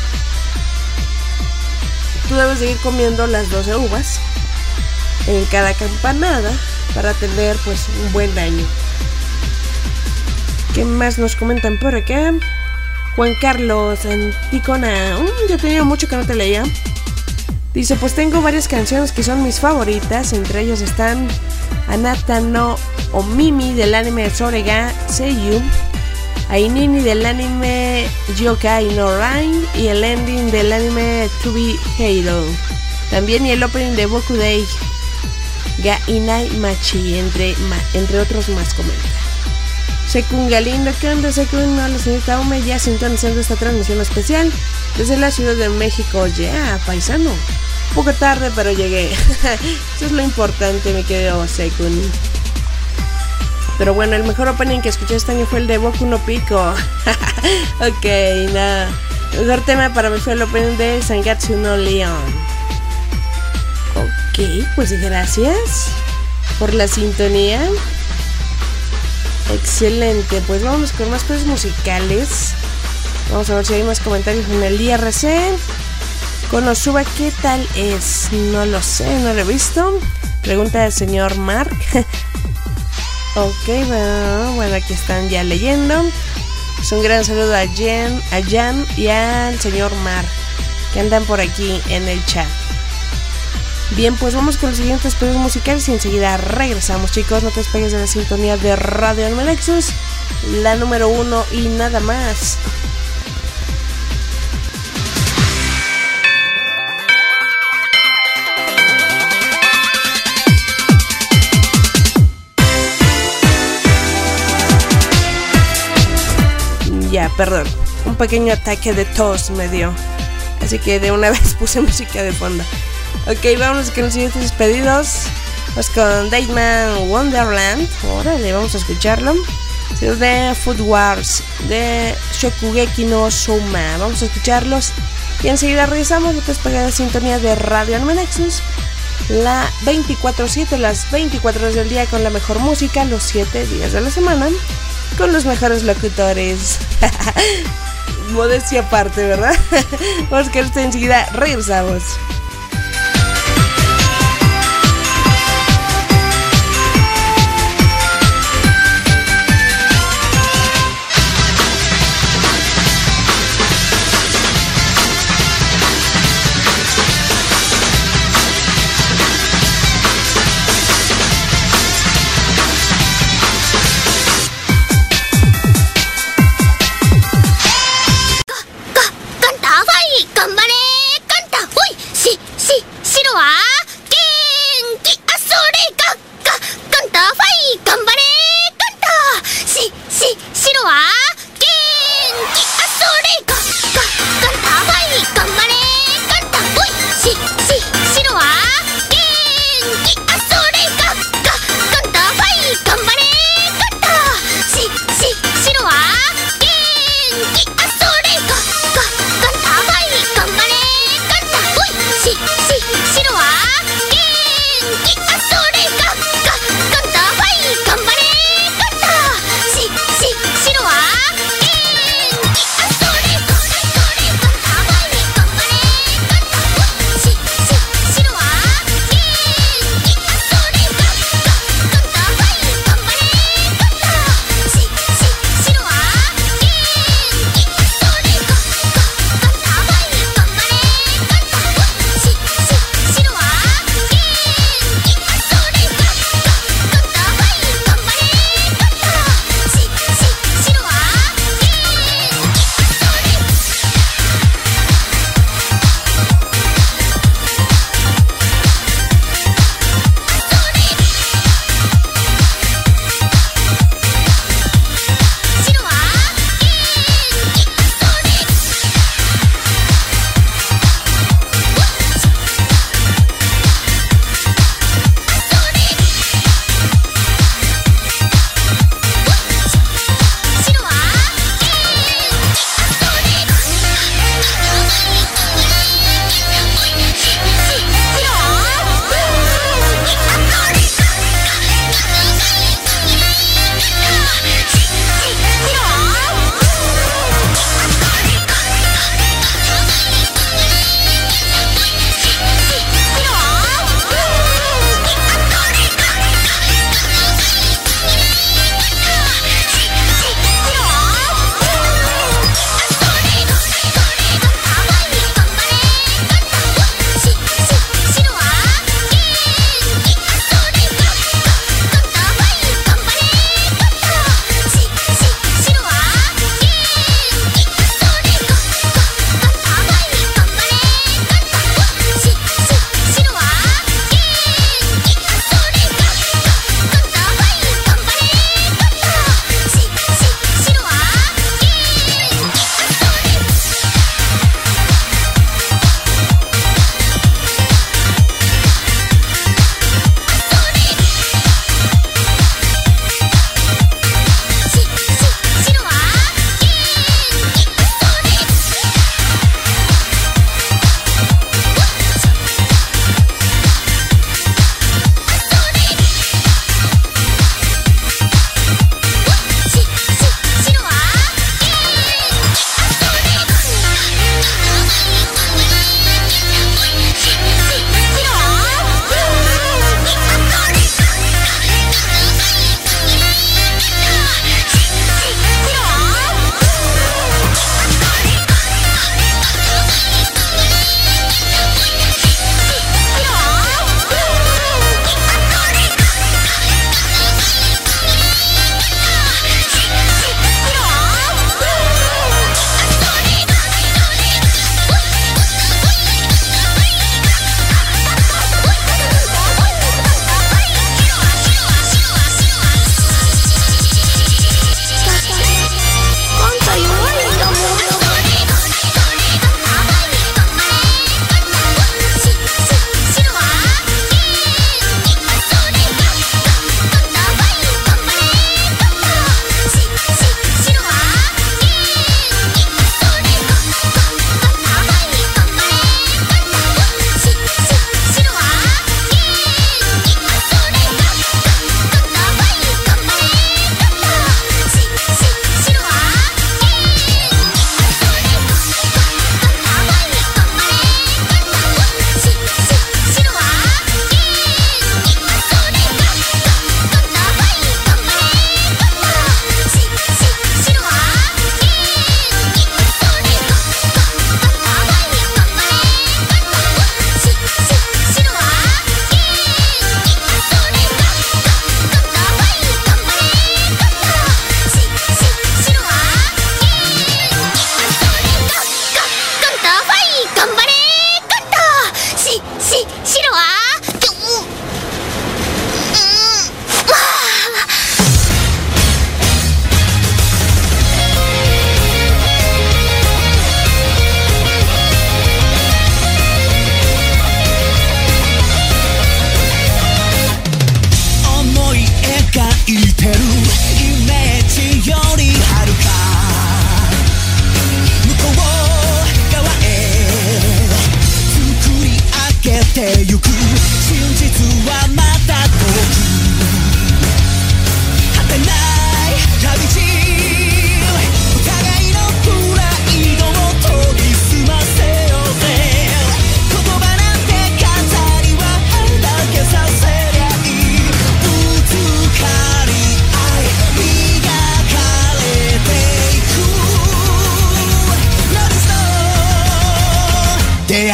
tú debes de ir comiendo las 12 uvas en cada campanada para tener pues un buen año. ¿Qué más nos comentan por acá? Juan Carlos Anticona. Ya tenía mucho que no te leía. Dice, pues tengo varias canciones que son mis favoritas. Entre ellas están Anata no Omimi del anime Sorega Seiyu, Ainini del anime Yokai no Rain y el ending del anime To Be Hero. También y el opening de Boku Dei Ga Inai Machi, entre otros más comenta. Sekun Galindo, ¿qué onda, Sekun? Hola, señorita Ome, ya sintonizando esta transmisión especial desde la Ciudad de México. Ya, paisano. Un poco tarde, pero llegué. Eso es lo importante, mi querido Sekun. Pero bueno, el mejor opening que escuché este año fue el de Boku no Pico. Ok, nada. El mejor tema para mí fue el opening de Sangatsu no Leon. Ok, pues gracias por la sintonía. Excelente, pues vamos con más cosas musicales. Vamos a ver si hay más comentarios en el IRC. Konosuba, ¿qué tal es? No lo sé, no lo he visto. Pregunta del señor Mark. Ok, bueno, aquí están ya leyendo. Pues un gran saludo a Jan y al señor Mark, que andan por aquí en el chat. Bien, pues vamos con los siguientes pedidos musicales y enseguida regresamos, chicos. No te despegues de la sintonía de Radio Almelexus, la número 1 y nada más. Ya, perdón, un pequeño ataque de tos me dio, así que de una vez puse música de fondo. Ok, vámonos con los siguientes pedidos. Vamos con Deadman Wonderland. Órale, vamos a escucharlo. Es de Food Wars, de Shokugeki no Souma. Vamos a escucharlos Y enseguida regresamos, no te despegues de sintonía de Radio Anime Nexus, la 24/7, las 24 horas del día con la mejor música, los 7 días de la semana, con los mejores locutores. Modestia aparte, ¿verdad? Vamos que enseguida regresamos.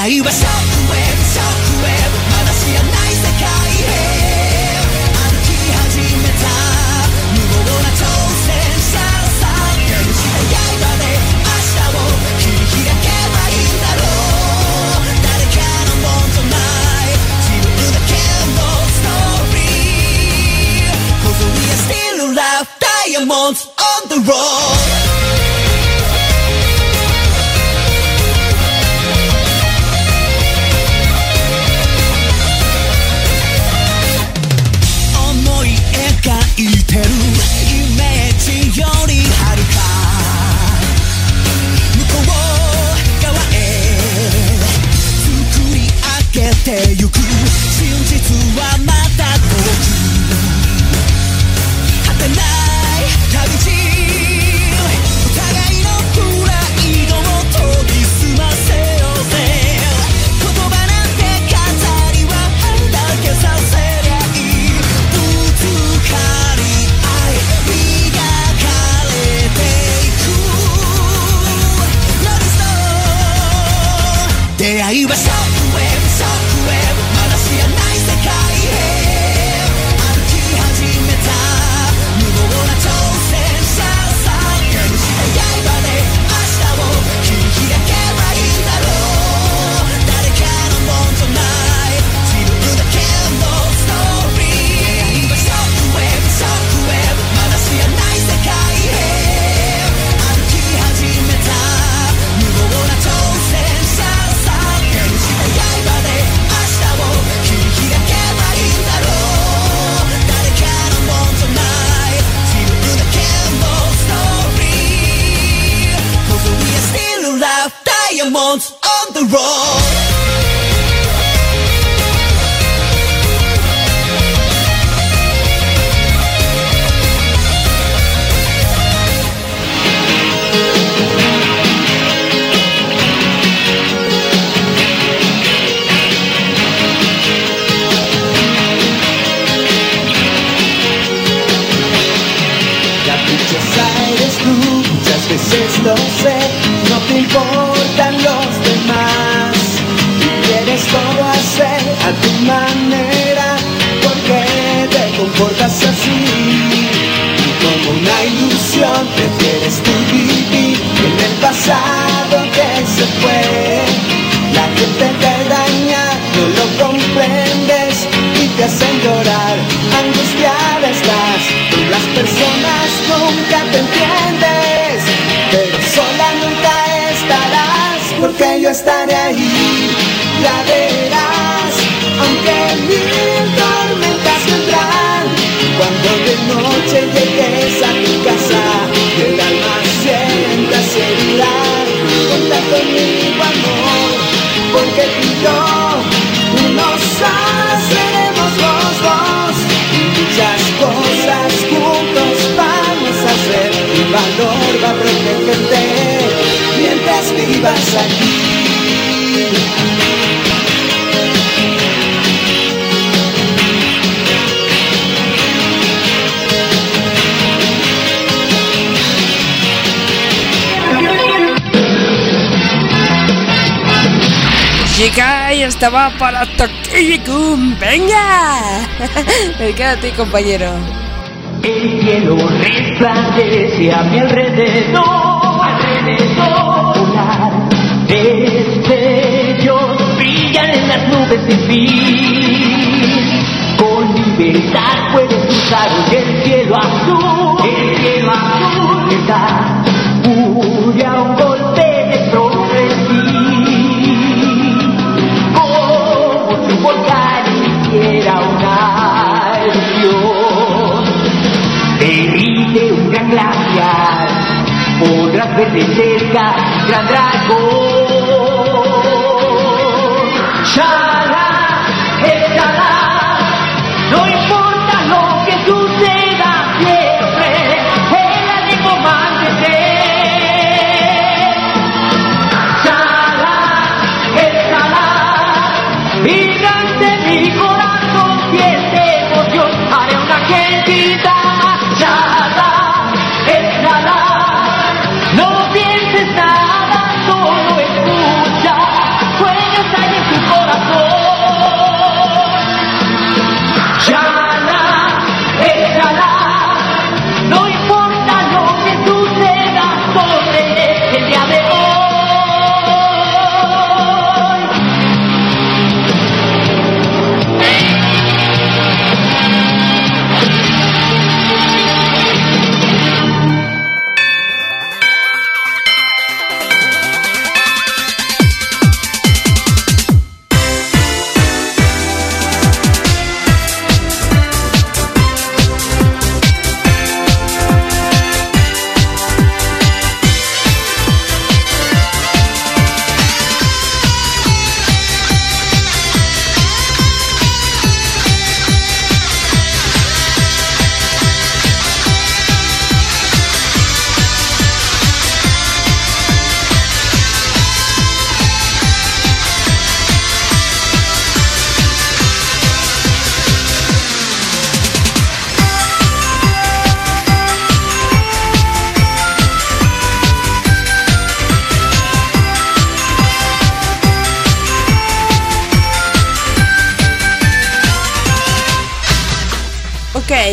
会いはショックウェーブショックウェーブまだ知らない世界へ歩き始めた無謀な挑戦者さ手にした刃で明日を切り開けばいいんだろう誰かのもんじゃない自分だけのストーリー Cause we are still alive diamonds on the road描いてるイメージよりはるか向こう側へ作り上げてゆく真実はまだ遠く果てない旅路お互いのプライドを研ぎ澄ませようぜ言葉なんて飾りはだけさせりゃいい出会いはショックウェーブショックウェーブまだ知らない世界へ歩き始めた無謀な挑戦者さ手にした刃で明日を切り開けばいいんだろう誰かのもんじゃない自分だけのストーリー出会いはショックウェーブショックウェーブまだ知らない世界へ歩き始めた無謀な挑戦者Diamonds on the road Muchas veces lo sé, no te importan los demás y quieres todo hacer a tu manera, ¿por qué te comportas así? Y como una ilusión prefieres tú vivir en el pasado que se fue. La gente te daña, no lo comprendes y te hacen llorar, angustiada estás, con las personas nunca te entiendes, pero sola nunca estarás, porque yo estaré ahí, ya verás, aunque mil tormentas vendrán, cuando de noche llegues a tu casa, y el alma sienta seguridad, cuenta conmigo amor, porque tú y yo, unos seremos los dos, y muchas cosas juntos vamos a hacer, mi valor va a protegerte, mientras vivas aquí. Chica, y esta va para Tokyo-kun. ¡Venga! Me queda a ti, compañero. El cielo resplandece a mi alrededor, volar. Destellos brillan en las nubes sin fin. Con libertad puedes cruzar el cielo azul, está huye a un golpe de frenesí. Un volcán hiciera una erupción, derrite un gran glaciar, podrás ver de cerca gran dragón. Shala, eshala, no importa lo que suceda siempre, él ha de comandarte. Shala, eshala, gigante mi corazón siente emoción, haré una gentita, nada, es nada, no pienses nada, solo escucha, sueños hay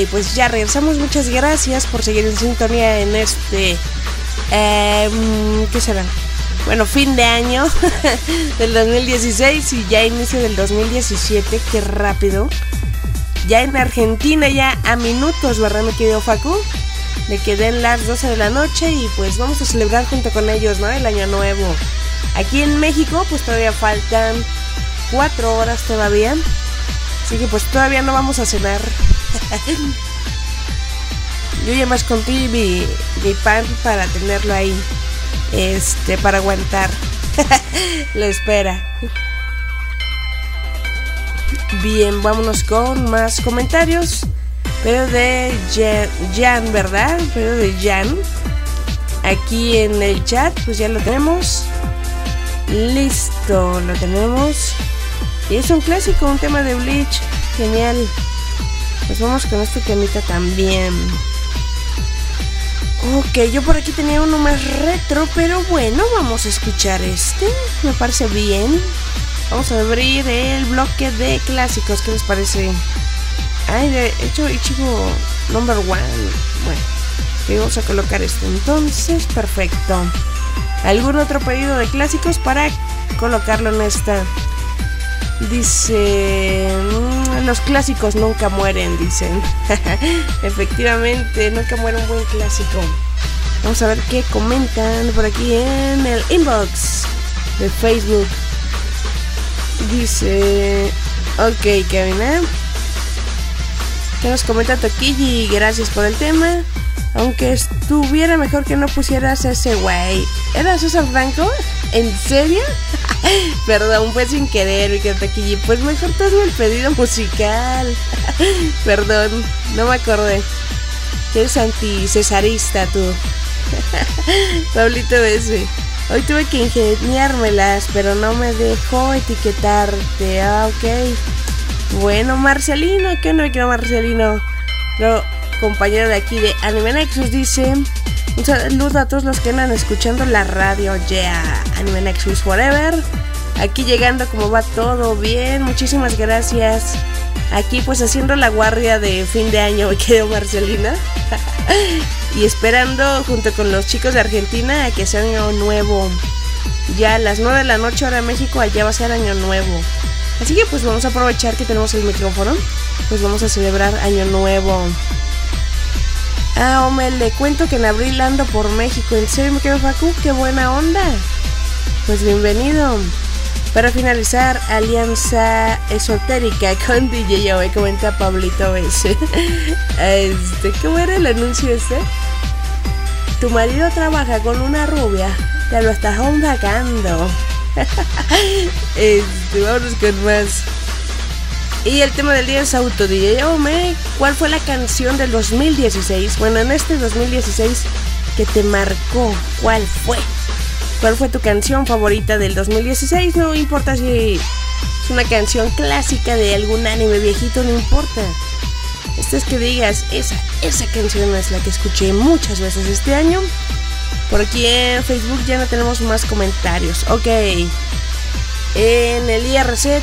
pues ya regresamos. Muchas gracias por seguir en sintonía en este... ¿qué será? Bueno, fin de año del 2016 y ya inicio del 2017. Qué rápido. Ya en Argentina, ya a minutos, ¿verdad, mi querido Facu? De que den las 12 de la noche y pues vamos a celebrar junto con ellos, ¿no? El año nuevo. Aquí en México pues todavía faltan 4 horas todavía. Así que pues todavía no vamos a cenar. Yo ya más contigo mi pan para tenerlo ahí. Para aguantar la espera. Bien, vámonos con más comentarios. Pero de Jan, ¿verdad? Pero de Jan. Aquí en el chat, pues ya lo tenemos. Listo, lo tenemos. Y es un clásico, un tema de Bleach. Genial. Pues vamos con este temita también. Ok, yo por aquí tenía uno más retro, pero bueno, vamos a escuchar este. Me parece bien. Vamos a abrir el bloque de clásicos. ¿Qué les parece? Ay, de hecho, Ichigo number 1. Bueno, vamos a colocar este entonces. Perfecto. ¿Algún otro pedido de clásicos para colocarlo en esta? Dice... los clásicos nunca mueren, dicen. Efectivamente, nunca muere un buen clásico. Vamos a ver qué comentan por aquí en el inbox de Facebook. Dice... Ok, Kevin, ¿qué nos comenta Toquilli? Gracias por el tema. Aunque estuviera mejor que no pusieras ese güey. ¿Era César Franco? ¿En serio? Perdón, fue sin querer, mi querido Toquilli. Pues mejor te hazme el pedido musical. Perdón, no me acordé. Eres anti-cesarista tú. Pablito ese. Hoy tuve que ingeniármelas, pero no me dejó etiquetarte. Ah, ok. Bueno, Marcelino, ¿qué onda, mi querido Marcelino? Pero, compañero de aquí de Anime Nexus, dice: un saludo a todos los que andan escuchando la radio. Yeah, Anime Nexus Forever. Aquí llegando, como va todo bien. Muchísimas gracias. Aquí pues haciendo la guardia de fin de año, me quedo Marcelina. Y esperando junto con los chicos de Argentina a que sea año nuevo. Ya a las 9 de la noche hora México, allá va a ser año nuevo. Así que pues vamos a aprovechar que tenemos el micrófono. Pues vamos a celebrar año nuevo. Ah, hombre, le cuento que en abril ando por México. ¿En serio, me quedo, Facu? ¡Qué buena onda! Pues bienvenido. Para finalizar, alianza esotérica con DJ Ove, comenta Pablito ese. ¿Cómo era el anuncio este? Tu marido trabaja con una rubia, te lo estás ondacando. Vámonos con más. Y el tema del día es auto DJ Ove. ¿Cuál fue la canción del 2016? Bueno, en este 2016 que te marcó, ¿cuál fue? ¿Cuál fue tu canción favorita del 2016? No importa si es una canción clásica de algún anime viejito, no importa. Esto es que digas, esa canción es la que escuché muchas veces este año. Por aquí en Facebook ya no tenemos más comentarios. Ok. En el IRC,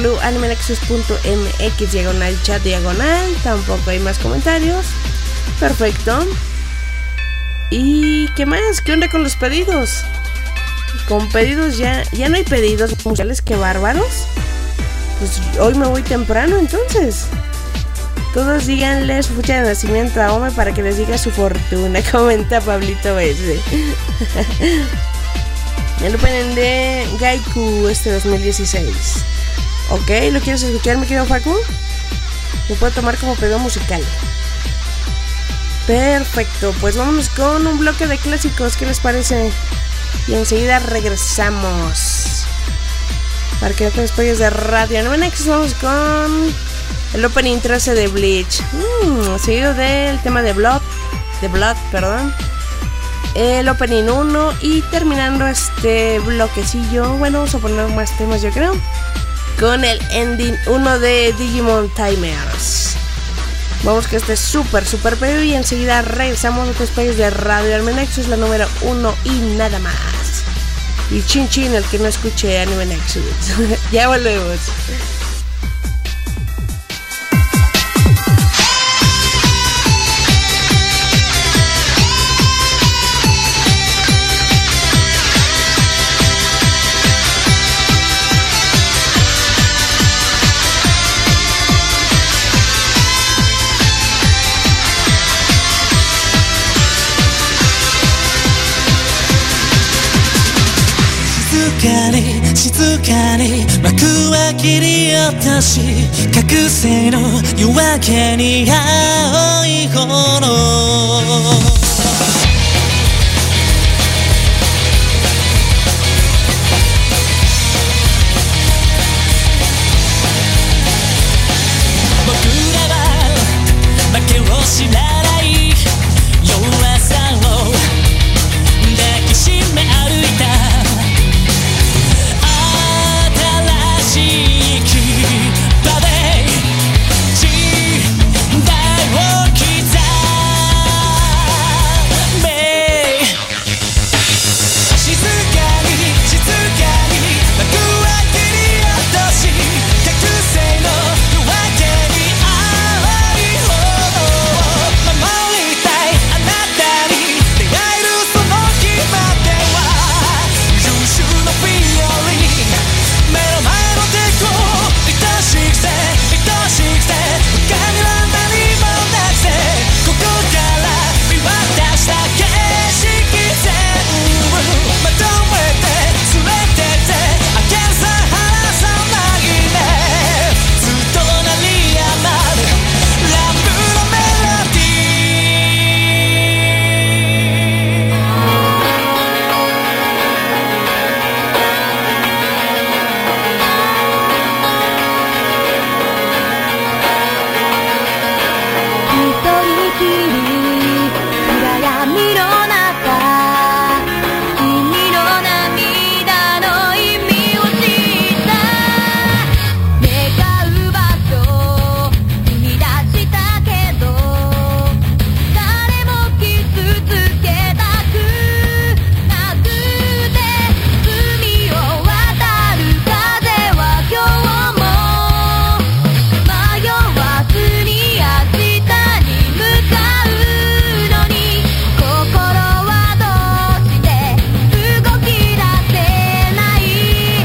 www.animenexus.mx/chat/, tampoco hay más comentarios. Perfecto. ¿Y qué más? ¿Qué onda con los pedidos? Con pedidos ya no hay pedidos musicales, qué bárbaros. Pues hoy me voy temprano entonces. Todos díganle su fecha de nacimiento a Ome para que les diga su fortuna. Comenta Pablito ese. El opening de Gaiku 2016. Ok, ¿lo quieres escuchar, mi querido Facu? Lo puedo tomar como pedido musical. Perfecto, pues vámonos con un bloque de clásicos, ¿qué les parece? Y enseguida regresamos. Para que no te despegues de radio. No, Nexus, vamos con el opening 13 de Bleach. Seguido del tema de Blood, perdón. El opening 1 y terminando este bloquecillo. Bueno, vamos a poner más temas, yo creo. Con el ending 1 de Digimon Timers. Vamos que este es súper pedido y enseguida regresamos a los países de Radio Anime Nexus, la número 1 y nada más. Y chin chin el que no escuche Anime Nexus. Ya volvemos. かに静かに幕は切り落とし覚醒の夜明けに青い炎知らない弱さを抱きしめ歩いた新しい牙で時代を刻め静かに静かに幕は切り落とし覚醒の夜明けに青い炎守りたいあなたに出会えるその日までは優秀なフィオリン目の前の敵を愛しくて愛しくて他には何もなくてここから見渡した景色全部まとめて連れてってあげさ離さないねずっと鳴りやまるラブのメロディ一人きり暗闇の中君の涙の意味を知った願う場所踏み出したけど誰も傷つけたくなくて海を渡る風は今日も迷わずに明日に向かうのに心はどうして動き出せない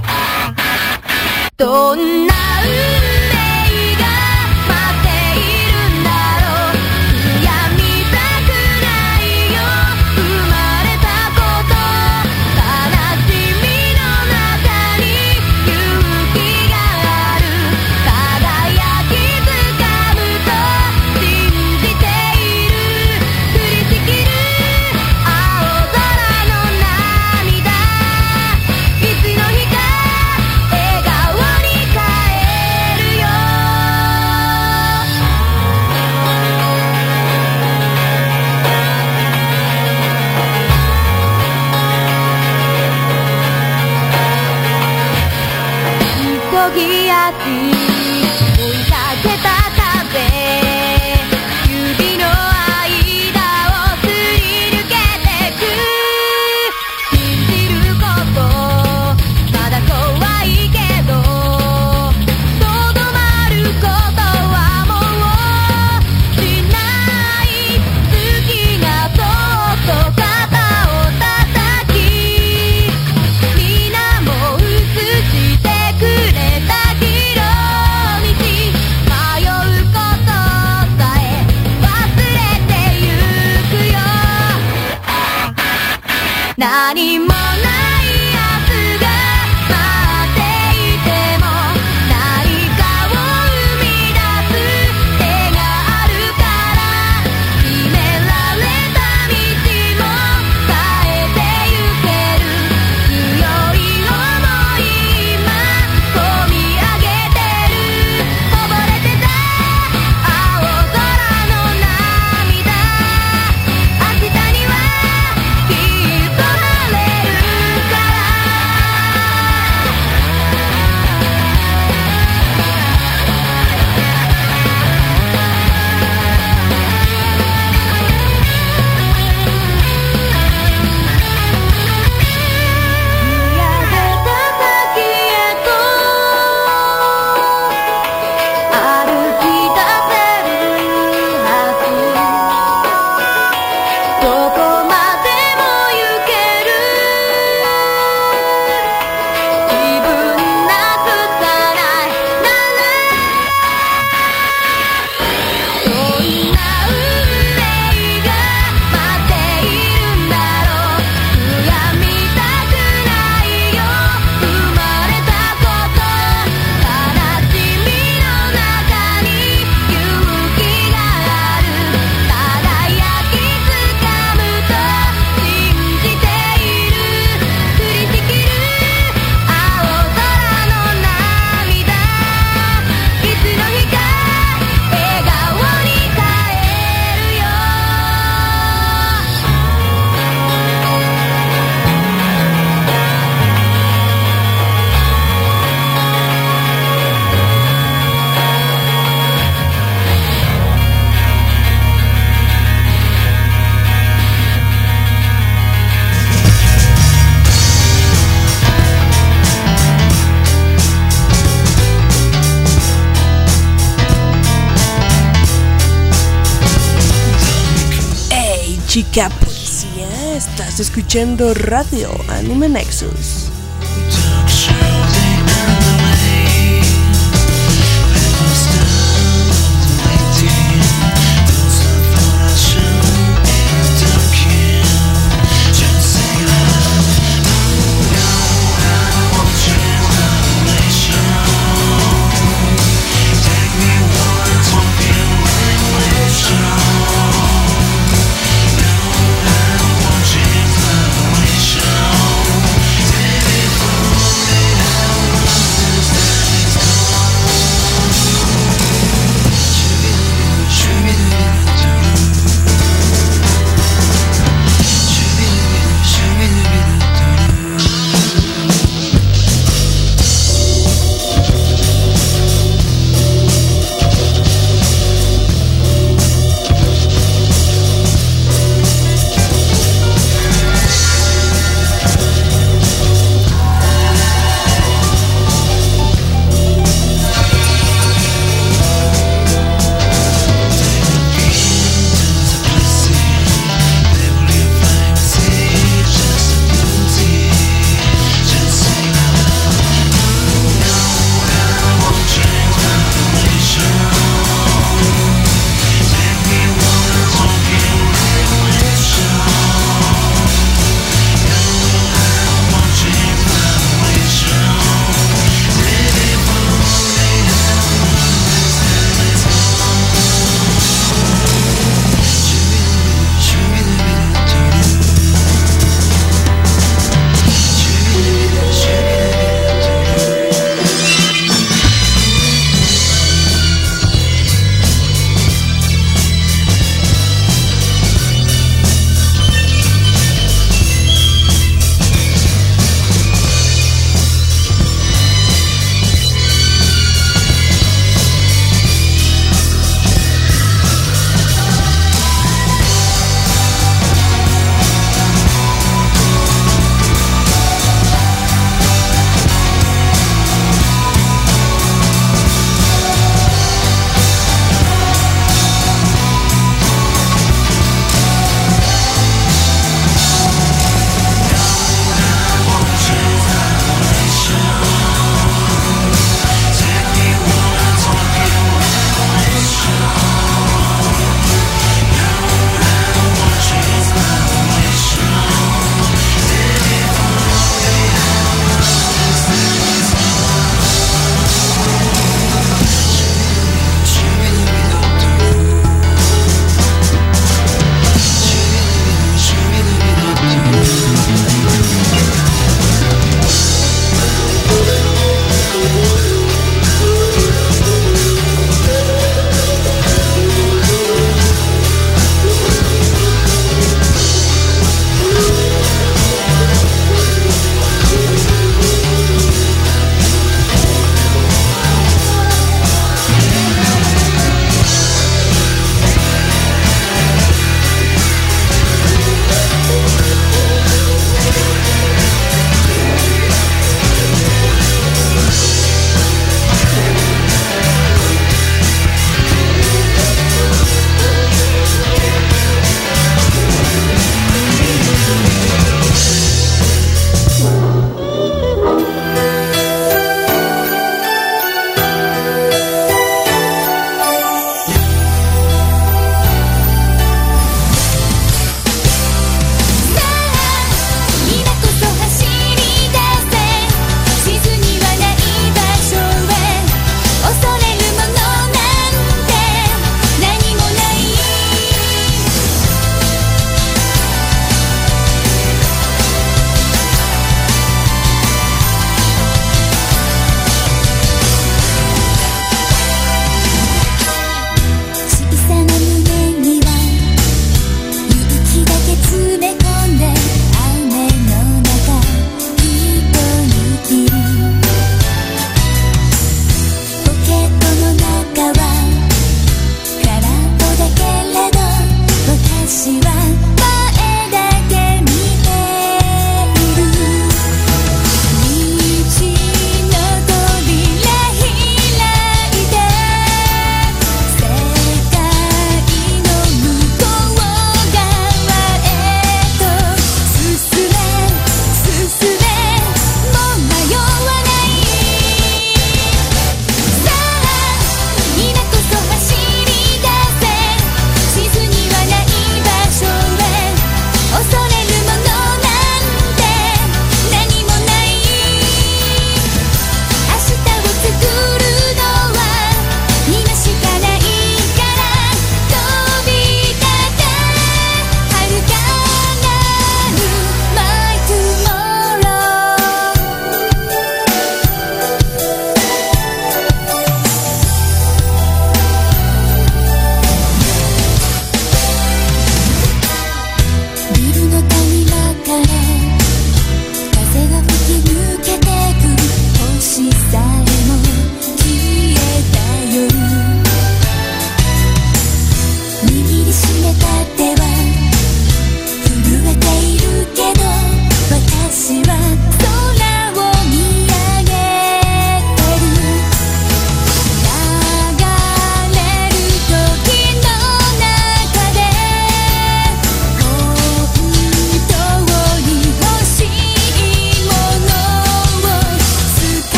どんな運命が待っているんだろう悔みたくないよ生まれたこと悲しみの中に勇気がある輝きつかむと信じている降りしきる青空の涙いつの日か笑顔に変えるよ急ぎ足追いかけた風指の間をすり抜けてく信じることまだ怖いけどとどまることはもうしない好きがそっと肩を叩き皆も映してくれた広道迷うことさえ忘れてゆくよ何もない明日が待っていても何かを生み出す手があるから決められた道も変えてゆける強い想い今込み上げてるこぼれてた青空の涙明日にはきっと晴れるから見上げた先へと歩き出せるはずどこまでも行ける自分なくさないならどんな運命が待っているんだろう悔みたくないよ ¡Qué policía! Estás escuchando Radio Anime Nexus.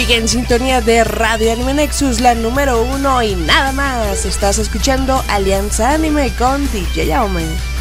Sigue en sintonía de Radio Anime Nexus, la número 1 y nada más. Estás escuchando Alianza Anime con DJ Aome.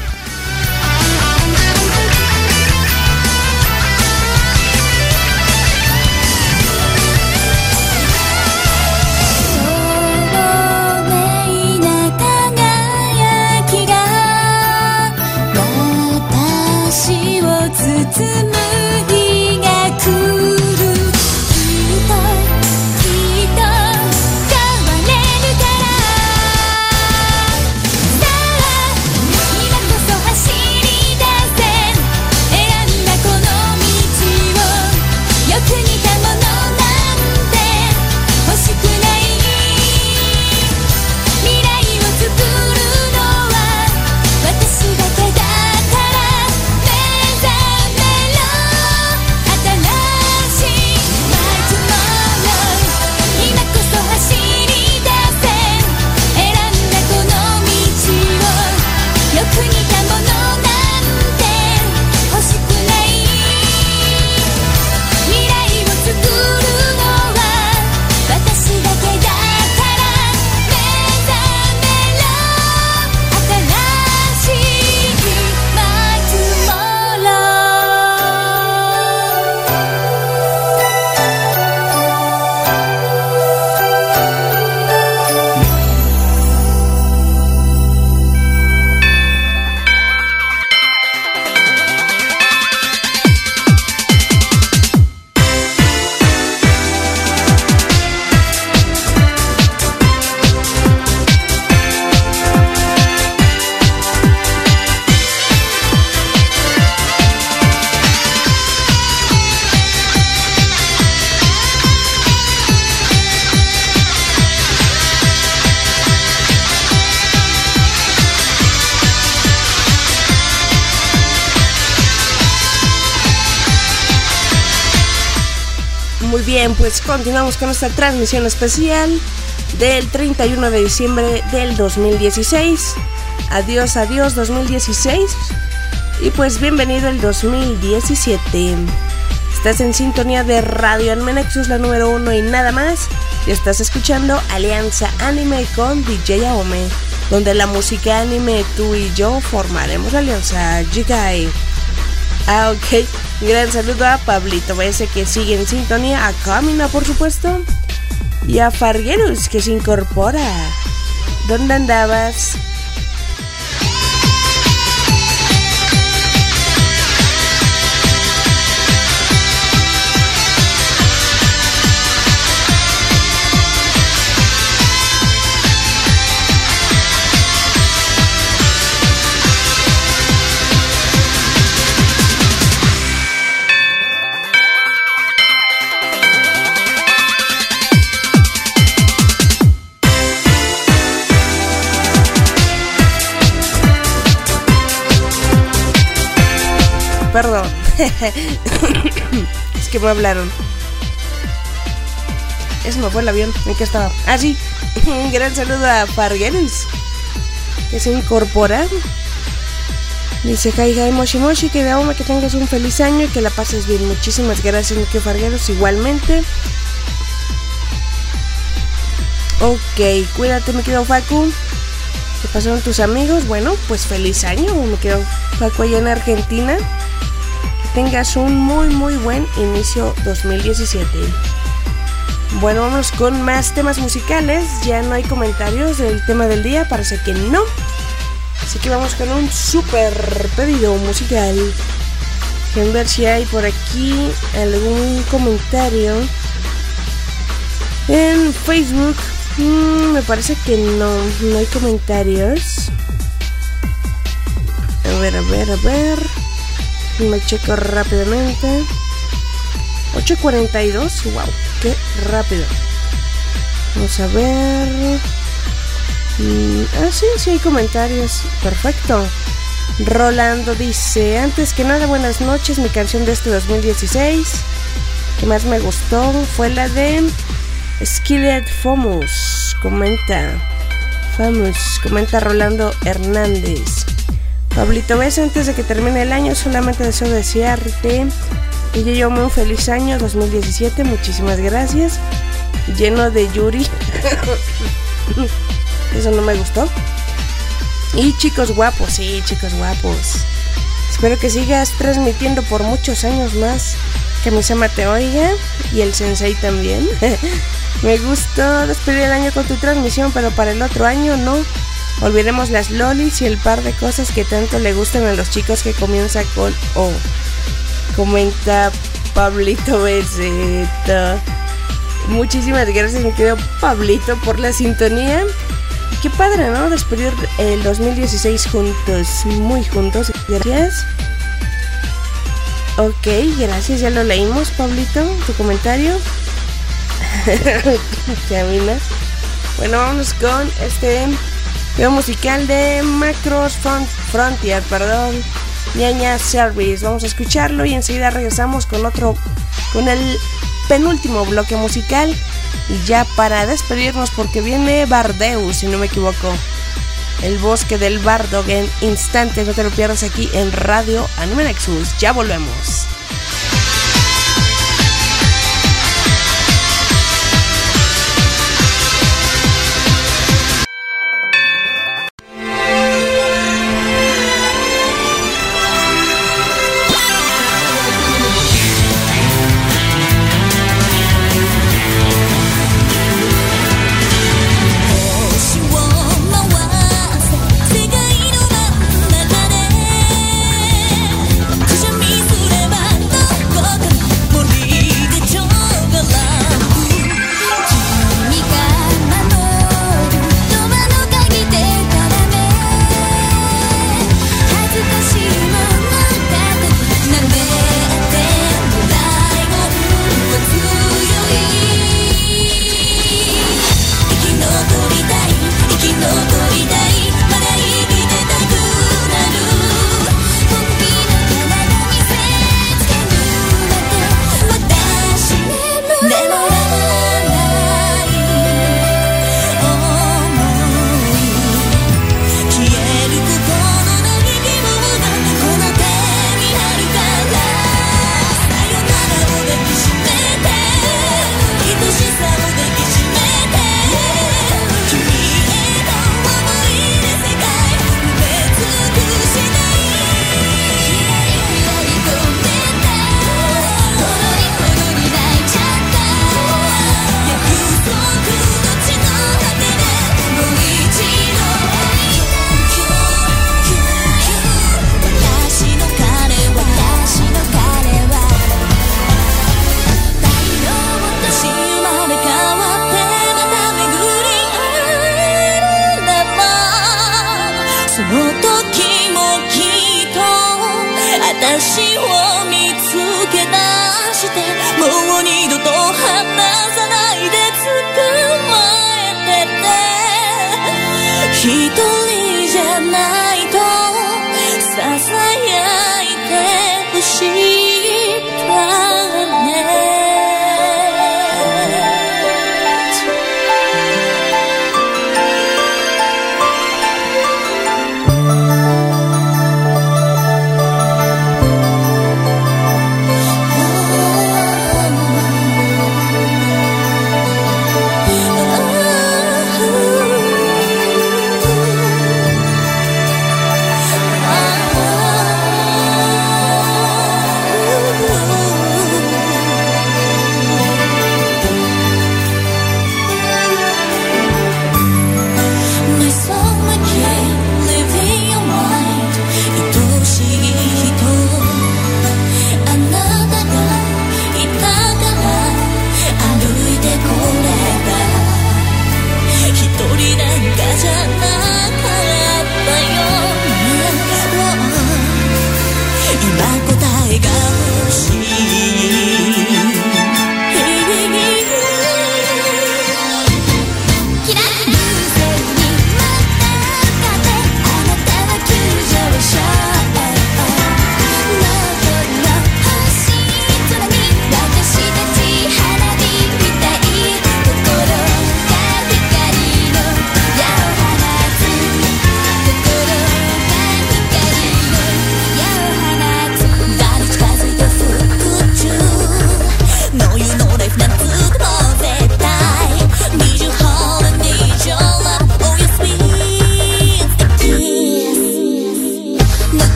Bien, pues continuamos con esta transmisión especial del 31 de diciembre del 2016. Adiós, adiós 2016. Y pues bienvenido el 2017. Estás en sintonía de Radio Anime Nexus, la número 1 y nada más. Y estás escuchando Alianza Anime con DJ Aome, donde la música anime, tú y yo formaremos alianza. Jigai. Ok. Gran saludo a Pablito BS que sigue en sintonía, a Camina por supuesto, y a Farguerus que se incorpora. ¿Dónde andabas? Perdón. Es que me hablaron. Ese me fue el avión. ¿En qué estaba? Ah, sí. Un gran saludo a Farguerus que se incorpora. Dice hi hi moshi moshi, que Aome, que tengas un feliz año y que la pases bien. Muchísimas gracias, Mikio Farguerus, igualmente. Ok, cuídate, mi querido Facu. ¿Qué pasaron tus amigos? Bueno, pues feliz año, mi querido Facu, allá en Argentina. Que tengas un muy buen inicio 2017. Bueno, vamos con más temas musicales. Ya no hay comentarios del tema del día, parece que no. Así que vamos con un super pedido musical. Quiero ver si hay por aquí algún comentario en Facebook. Me parece que no hay comentarios. A ver. Me checo rápidamente. 8:42. Wow, qué rápido. Vamos a ver. Sí hay comentarios. Perfecto. Rolando dice: antes que nada, buenas noches. Mi canción de este 2016 que más me gustó fue la de Skillet Famous. Comenta Rolando Hernández. Pablito, ves, antes de que termine el año, solamente deseo desearte DJ Ome, un feliz año 2017, muchísimas gracias. Lleno de Yuri. Eso no me gustó. Y chicos guapos, sí, chicos guapos. Espero que sigas transmitiendo por muchos años más. Que Misama te oiga y el sensei también. Me gustó despedir el año con tu transmisión, pero para el otro año no. Olvidemos las lolis y el par de cosas que tanto le gustan a los chicos que comienza con O. Comenta Pablito Beceta. Muchísimas gracias, mi querido Pablito, por la sintonía. Qué padre, ¿no? Despedir el 2016 juntos, muy juntos. Gracias. Ok, gracias, ya lo leímos, Pablito, tu comentario. Caminas. Bueno, vámonos con este video musical de Macros Frontier, Ñaña Service. Vamos a escucharlo y enseguida regresamos con el penúltimo bloque musical. Y ya para despedirnos, porque viene Bardeus, si no me equivoco. El bosque del bardo en instantes, no te lo pierdas aquí en Radio Anime Nexus. Ya volvemos. Show me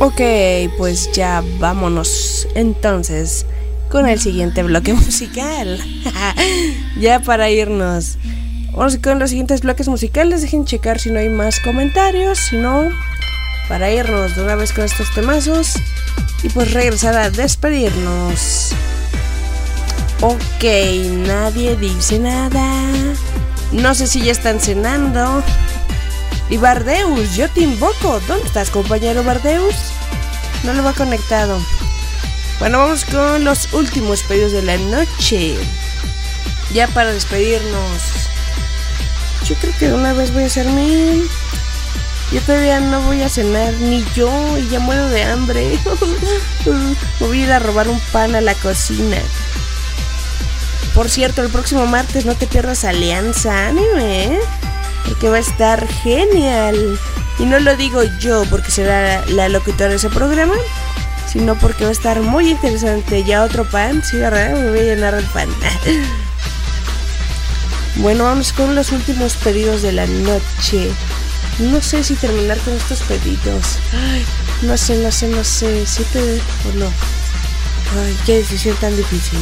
Ok, pues ya vámonos entonces con el siguiente bloque musical. Ya para irnos. Vamos con los siguientes bloques musicales. Dejen checar si no hay más comentarios. Si no, para irnos de una vez con estos temazos y pues regresar a despedirnos. Ok, nadie dice nada. No sé si ya están cenando. Y Bardeus, yo te invoco. ¿Dónde estás, compañero Bardeus? No lo va conectado. Bueno, vamos con los últimos pedidos de la noche. Ya para despedirnos. Yo creo que de una vez voy a hacer Yo todavía no voy a cenar, ni yo, y ya muero de hambre. Me voy a ir a robar un pan a la cocina. Por cierto, el próximo martes no te pierdas Alianza Anime, porque va a estar genial. Y no lo digo yo porque será la locutora de ese programa, sino porque va a estar muy interesante. Ya otro pan, sí, ¿verdad? Me voy a llenar el pan. Bueno, vamos con los últimos pedidos de la noche. No sé si terminar con estos pedidos. Ay, no sé, si te o no. Ay, qué decisión tan difícil.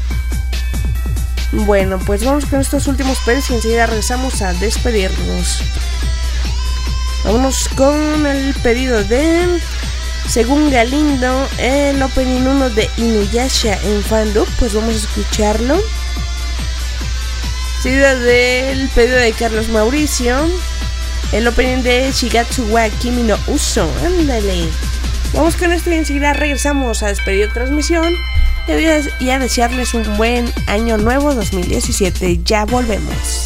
Bueno, pues vamos con estos últimos pedidos y enseguida regresamos a despedirnos. Vámonos con el pedido de... Según Galindo, el opening 1 de Inuyasha en Fandom. Pues vamos a escucharlo. Seguida del pedido de Carlos Mauricio, el opening de Shigatsu wa Kimi no Uso. Ándale. Vamos con esto y enseguida regresamos a despedir transmisión y a desearles un buen año nuevo 2017. Ya volvemos.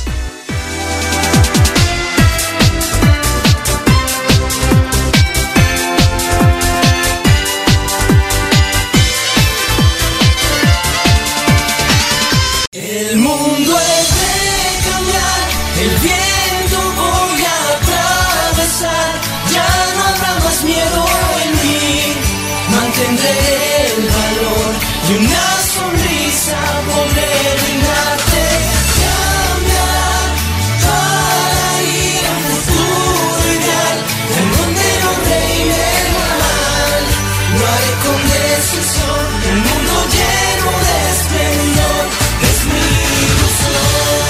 El mundo es de cambiar, el viento voy a atravesar, ya no habrá más miedo en mí, mantendré el valor y una sonrisa podré brindarte, cambiar para ir a un futuro ideal, en donde no reine el mal, lo haré con decisión, el mundo lleno de esplendor. Es mi ilusión.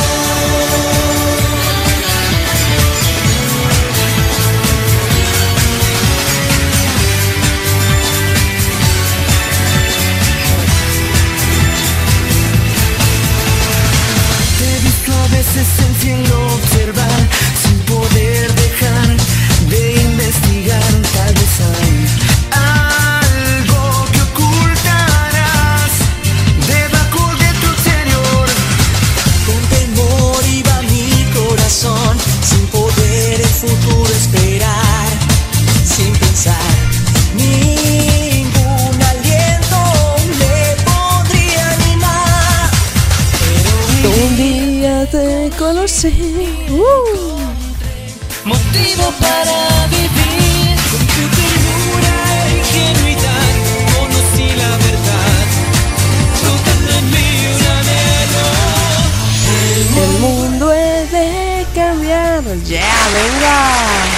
Te he visto a veces fingiendo observar, sin poder dejar de investigar. Tal vez hay algo que ocultarás debajo de tu exterior. Con temor iba mi corazón, sin poder el futuro esperar, sin pensar. Ningún aliento me podría animar. Pero Un día te conocí. motivo para vivir. Con tu ternura e ingenuidad conocí la verdad, brotando en mí un anhelo. El mundo es de cambiar. Ya, venga.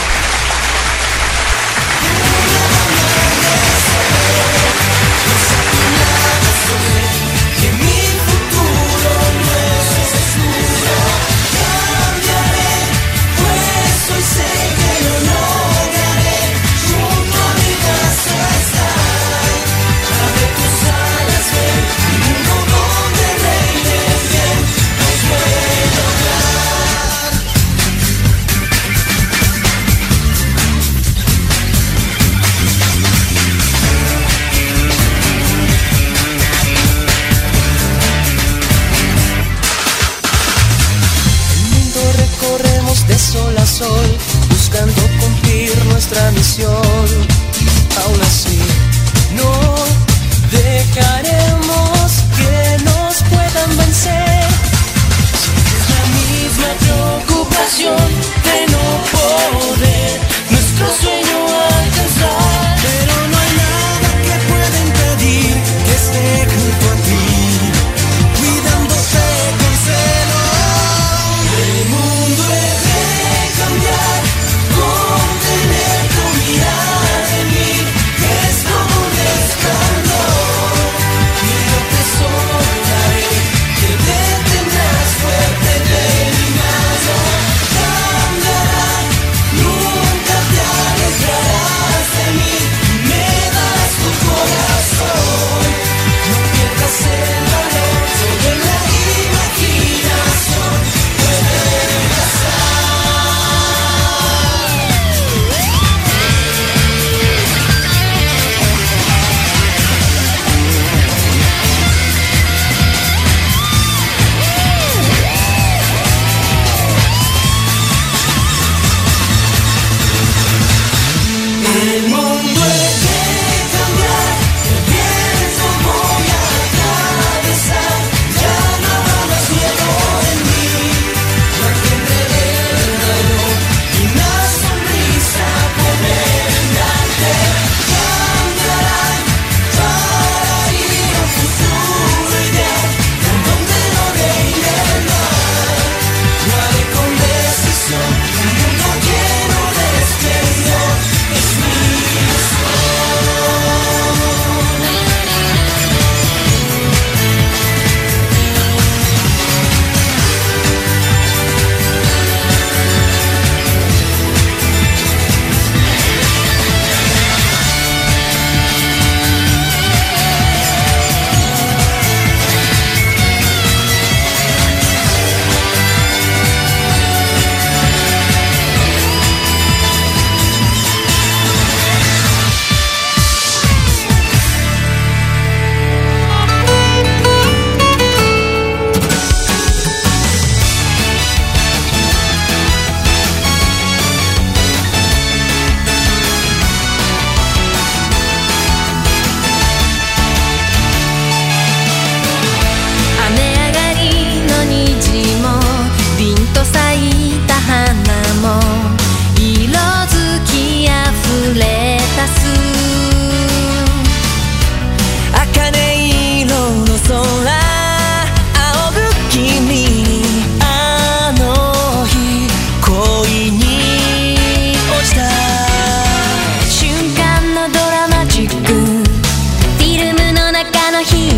Que mi futuro no es seguro. Cambiaré, pues hoy sé que lo lograré. Junto a mi casa estar. Abre tus alas, ven, un mundo donde reine el bien. Nos puede lograr. El mundo recorremos de sol a sol, buscando cumplir nuestra misión. Aún así, no dejaremos que nos puedan vencer. Siempre es la misma preocupación de no poder nuestro sueño alcanzar. Pero no hay nada que pueda impedir que esté junto a ti, cuidándote con celo. El mundo es de cambiar, con tener tu mirada.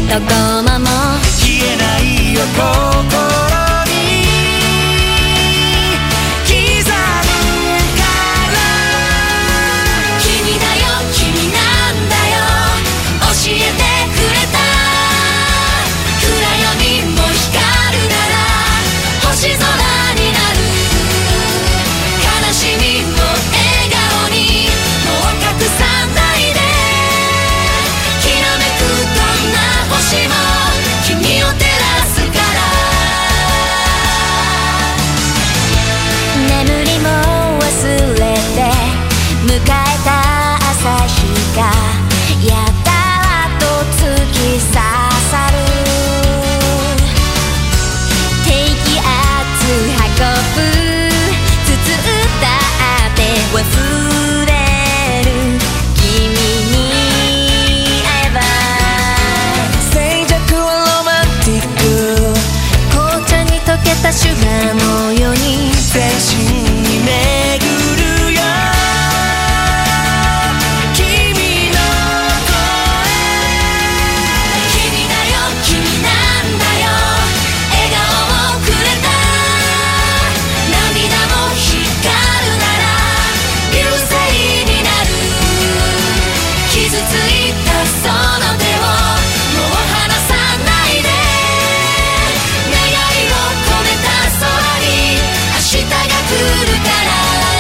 どこまも消えないよ心に刻むから君だよ君なんだよ教えてくれた暗闇も光るなら星空になる悲しみも笑顔にもう隠さないできらめくどんな星も君を照らすから眠りも忘れて迎えた朝日がやたらと突き刺さる低気圧運ぶ包ったって忘れる君に会えば静寂はロマンティック紅茶に溶けたシュガーのように全身に巡るよ君の声君だよ君なんだよ笑顔をくれた涙も光るなら流星になる傷ついたその手をもう離さないで願いを込めた空に明日が来るから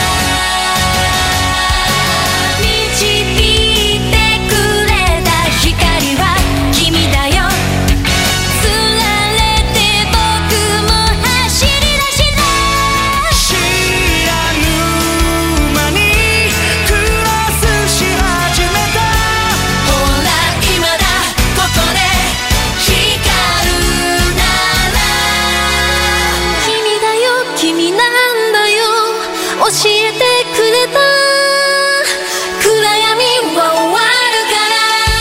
導いてくれた光は君だよつられて僕も走り出した知らぬ間にクロスし始めたほら今だここで光るなら君だよ君なんだよ教えてくれた暗闇は終わるから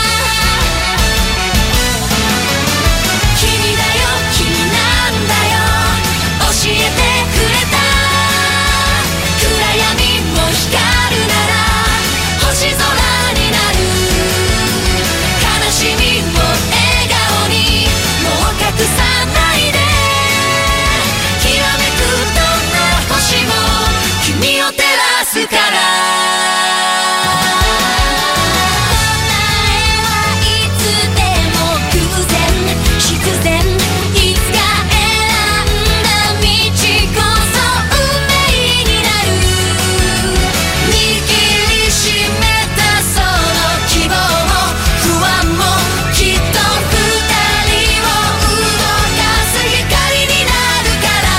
君だよ君なんだよ教えてくれた暗闇も光るなら星空になる悲しみも笑顔にもう隠さないできらめくどんな星も君を照らすから答えはいつでも偶然必然いつか選んだ道こそ運命になる握りしめたその希望も不安もきっと二人を動かす光になるから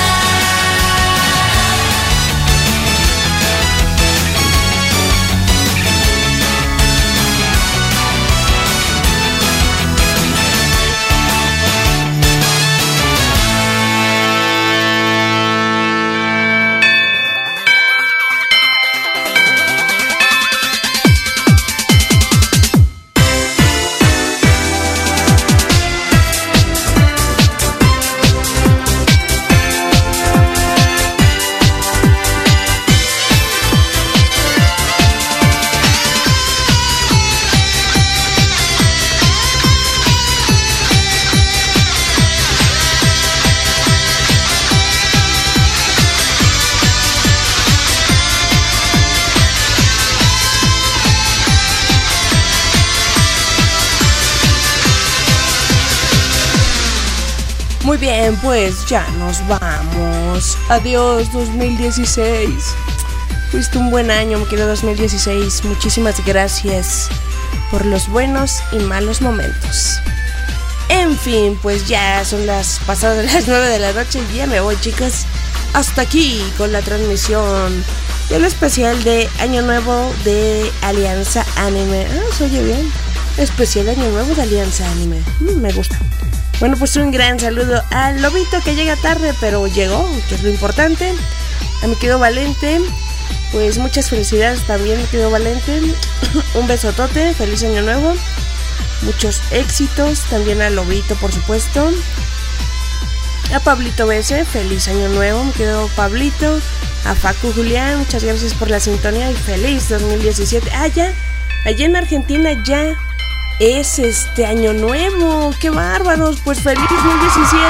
Muy bien, pues ya nos vamos. Adiós 2016. Fuiste un buen año, me quedo 2016. Muchísimas gracias por los buenos y malos momentos. En fin, pues ya son pasadas las 9 de la noche y ya me voy, chicos. Hasta aquí con la transmisión del especial de Año Nuevo de Alianza Anime. Se oye bien. Especial Año Nuevo de Alianza Anime. Me gusta. Bueno, pues un gran saludo al Lobito, que llega tarde, pero llegó, que es lo importante. A mi querido Valente, pues muchas felicidades también, mi querido Valente. Un besotote, feliz año nuevo. Muchos éxitos, también al Lobito, por supuesto. A Pablito BS, feliz año nuevo, mi querido Pablito. A Facu Julián, muchas gracias por la sintonía y feliz 2017. Ya, allá en Argentina ya es año nuevo. ¡Qué bárbaros! Pues feliz 2017.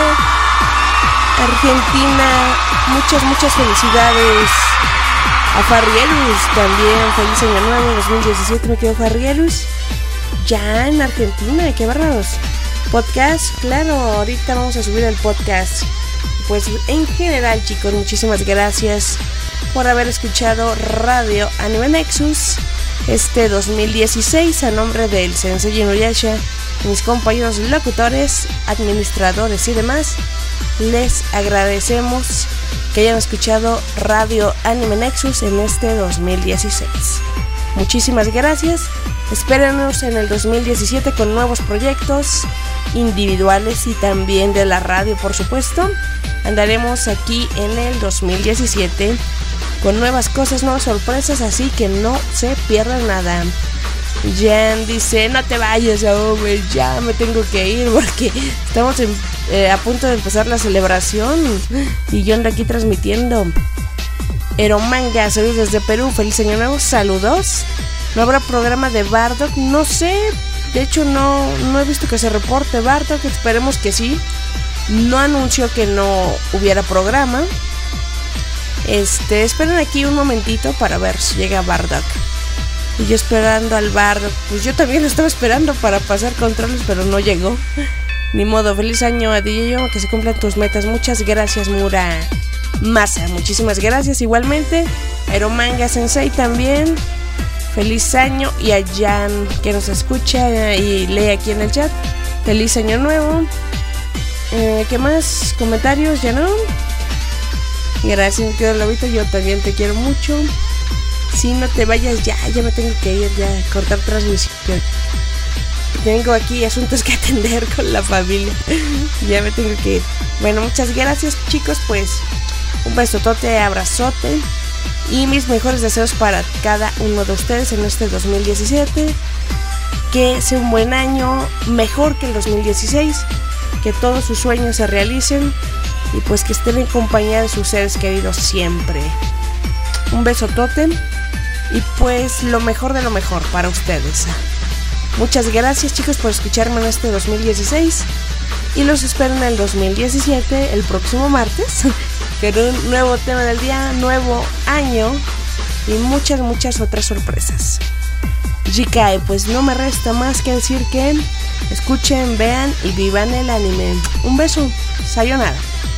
Argentina, muchas felicidades. A Farrielus también, feliz año nuevo 2017, me quedo Farrielus. Ya en Argentina, qué bárbaros. Podcast, claro, ahorita vamos a subir el podcast. Pues en general, chicos, muchísimas gracias por haber escuchado Radio Anime Nexus 2016 a nombre del Sensei Inuyasha, mis compañeros locutores, administradores y demás. Les agradecemos que hayan escuchado Radio Anime Nexus en 2016. Muchísimas gracias. Espérenos en el 2017 con nuevos proyectos individuales y también de la radio, por supuesto. Andaremos aquí en el 2017 con nuevas cosas, nuevas sorpresas, así que no se pierdan nada. Jan dice, no te vayas, hombre, ya me tengo que ir porque estamos a punto de empezar la celebración y yo ando aquí transmitiendo. Eromanga, saludos desde Perú, feliz año nuevo, saludos. ¿No habrá programa de Bardock? No sé, de hecho no he visto que se reporte Bardock, esperemos que sí. No anunció que no hubiera programa. Esperen aquí un momentito para ver si llega Bardock. Y yo esperando al Bardock, pues yo también lo estaba esperando para pasar controles, pero no llegó. Ni modo, feliz año a DJ, que se cumplan tus metas. Muchas gracias, Mura Masa, muchísimas gracias. Igualmente, Aeromanga Sensei también. Feliz año. Y a Jan, que nos escucha y lee aquí en el chat. Feliz año nuevo. ¿Qué más? ¿Comentarios? ¿Ya no? Gracias, querido Lobito, yo también te quiero mucho. Si no te vayas, ya me tengo que ir, ya cortar transmisión. Tengo aquí asuntos que atender con la familia. Ya me tengo que ir. Bueno, muchas gracias, chicos, pues un besotote, abrazote y mis mejores deseos para cada uno de ustedes en 2017. Que sea un buen año, mejor que el 2016. Que todos sus sueños se realicen y pues que estén en compañía de sus seres queridos siempre. Un besotote y pues lo mejor de lo mejor para ustedes. Muchas gracias, chicos, por escucharme en 2016 y los espero en el 2017, el próximo martes, con un nuevo tema del día, nuevo año y muchas otras sorpresas. Jikai, pues no me resta más que decir que escuchen, vean y vivan el anime. Un beso, sayonara.